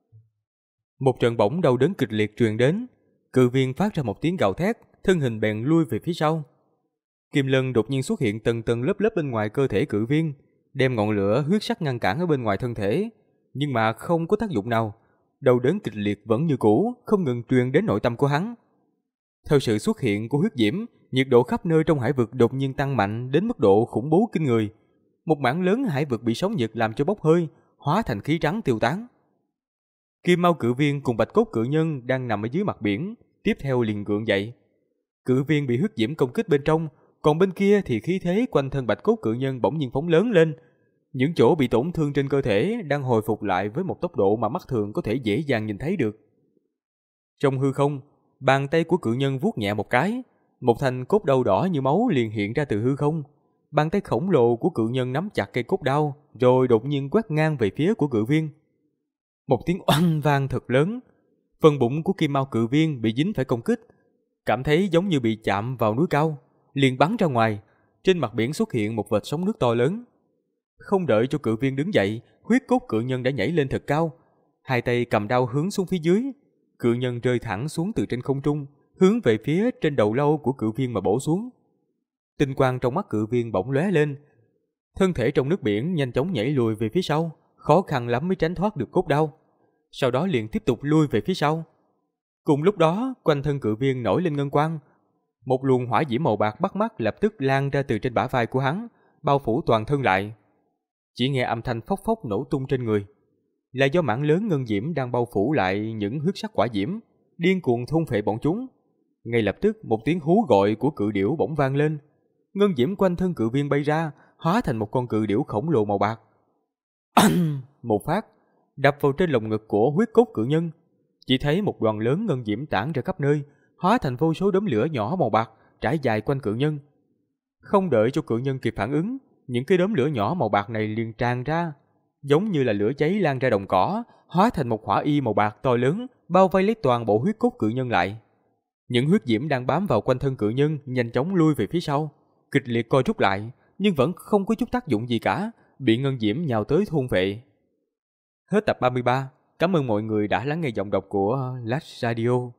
Một trận bỏng đau đớn kịch liệt truyền đến, Cự Viên phát ra một tiếng gào thét, thân hình bèn lui về phía sau. Kim Lân đột nhiên xuất hiện tầng tầng lớp lớp bên ngoài cơ thể Cự Viên, đem ngọn lửa huyết sắc ngăn cản ở bên ngoài thân thể, nhưng mà không có tác dụng nào. Đau đớn kịch liệt vẫn như cũ, không ngừng truyền đến nội tâm của hắn. Theo sự xuất hiện của huyết diễm, nhiệt độ khắp nơi trong hải vực đột nhiên tăng mạnh đến mức độ khủng bố kinh người. Một mảng lớn hải vực bị sóng nhiệt làm cho bốc hơi, hóa thành khí trắng tiêu tán. Kim Mao Cự Viên cùng Bạch Cốt Cự Nhân đang nằm ở dưới mặt biển, tiếp theo liền gượng dậy. Cự Viên bị huyết diễm công kích bên trong, còn bên kia thì khí thế quanh thân Bạch Cốt Cự Nhân bỗng nhiên phóng lớn lên. Những chỗ bị tổn thương trên cơ thể đang hồi phục lại với một tốc độ mà mắt thường có thể dễ dàng nhìn thấy được. Trong hư không, bàn tay của Cự Nhân vuốt nhẹ một cái, một thanh cốt đao đỏ như máu liền hiện ra từ hư không. Bàn tay khổng lồ của Cự Nhân nắm chặt cây cốt đao, rồi đột nhiên quét ngang về phía của Cự Viên. Một tiếng oanh vang thật lớn, phần bụng của Kim Mao Cự Viên bị dính phải công kích, cảm thấy giống như bị chạm vào núi cao, liền bắn ra ngoài. Trên mặt biển xuất hiện một vệt sóng nước to lớn. Không đợi cho Cự Viên đứng dậy, huyết cốt Cự Nhân đã nhảy lên thật cao, hai tay cầm đao hướng xuống phía dưới. Cự Nhân rơi thẳng xuống từ trên không trung, hướng về phía trên đầu lâu của Cự Viên mà bổ xuống. Tinh quang trong mắt Cự Viên bỗng lóe lên, thân thể trong nước biển nhanh chóng nhảy lùi về phía sau, khó khăn lắm mới tránh thoát được cốt đao. Sau đó liền tiếp tục lui về phía sau. Cùng lúc đó, quanh thân Cự Viên nổi lên ngân quang. Một luồng hỏa diễm màu bạc bắt mắt lập tức lan ra từ trên bả vai của hắn, bao phủ toàn thân lại. Chỉ nghe âm thanh phốc phốc nổ tung trên người, là do mảng lớn ngân diễm đang bao phủ lại những huyết sắc quả diễm, điên cuồng thôn phệ bọn chúng. Ngay lập tức một tiếng hú gọi của cự điểu bỗng vang lên. Ngân diễm quanh thân Cự Viên bay ra, hóa thành một con cự điểu khổng lồ màu bạc. Một phát đập vào trên lồng ngực của huyết cốt Cự Nhân. Chỉ thấy một đoàn lớn ngân diễm tản ra khắp nơi, hóa thành vô số đốm lửa nhỏ màu bạc trải dài quanh Cự Nhân. Không đợi cho Cự Nhân kịp phản ứng, những cái đốm lửa nhỏ màu bạc này liền tràn ra, giống như là lửa cháy lan ra đồng cỏ, hóa thành một hỏa y màu bạc to lớn, bao vây lấy toàn bộ huyết cốt Cự Nhân lại. Những huyết diễm đang bám vào quanh thân Cự Nhân nhanh chóng lui về phía sau, kịch liệt co rút lại, nhưng vẫn không có chút tác dụng gì cả, bị ngân diễm nhào tới thôn phệ. Hết tập 33. Cảm ơn mọi người đã lắng nghe giọng đọc của Last Radio.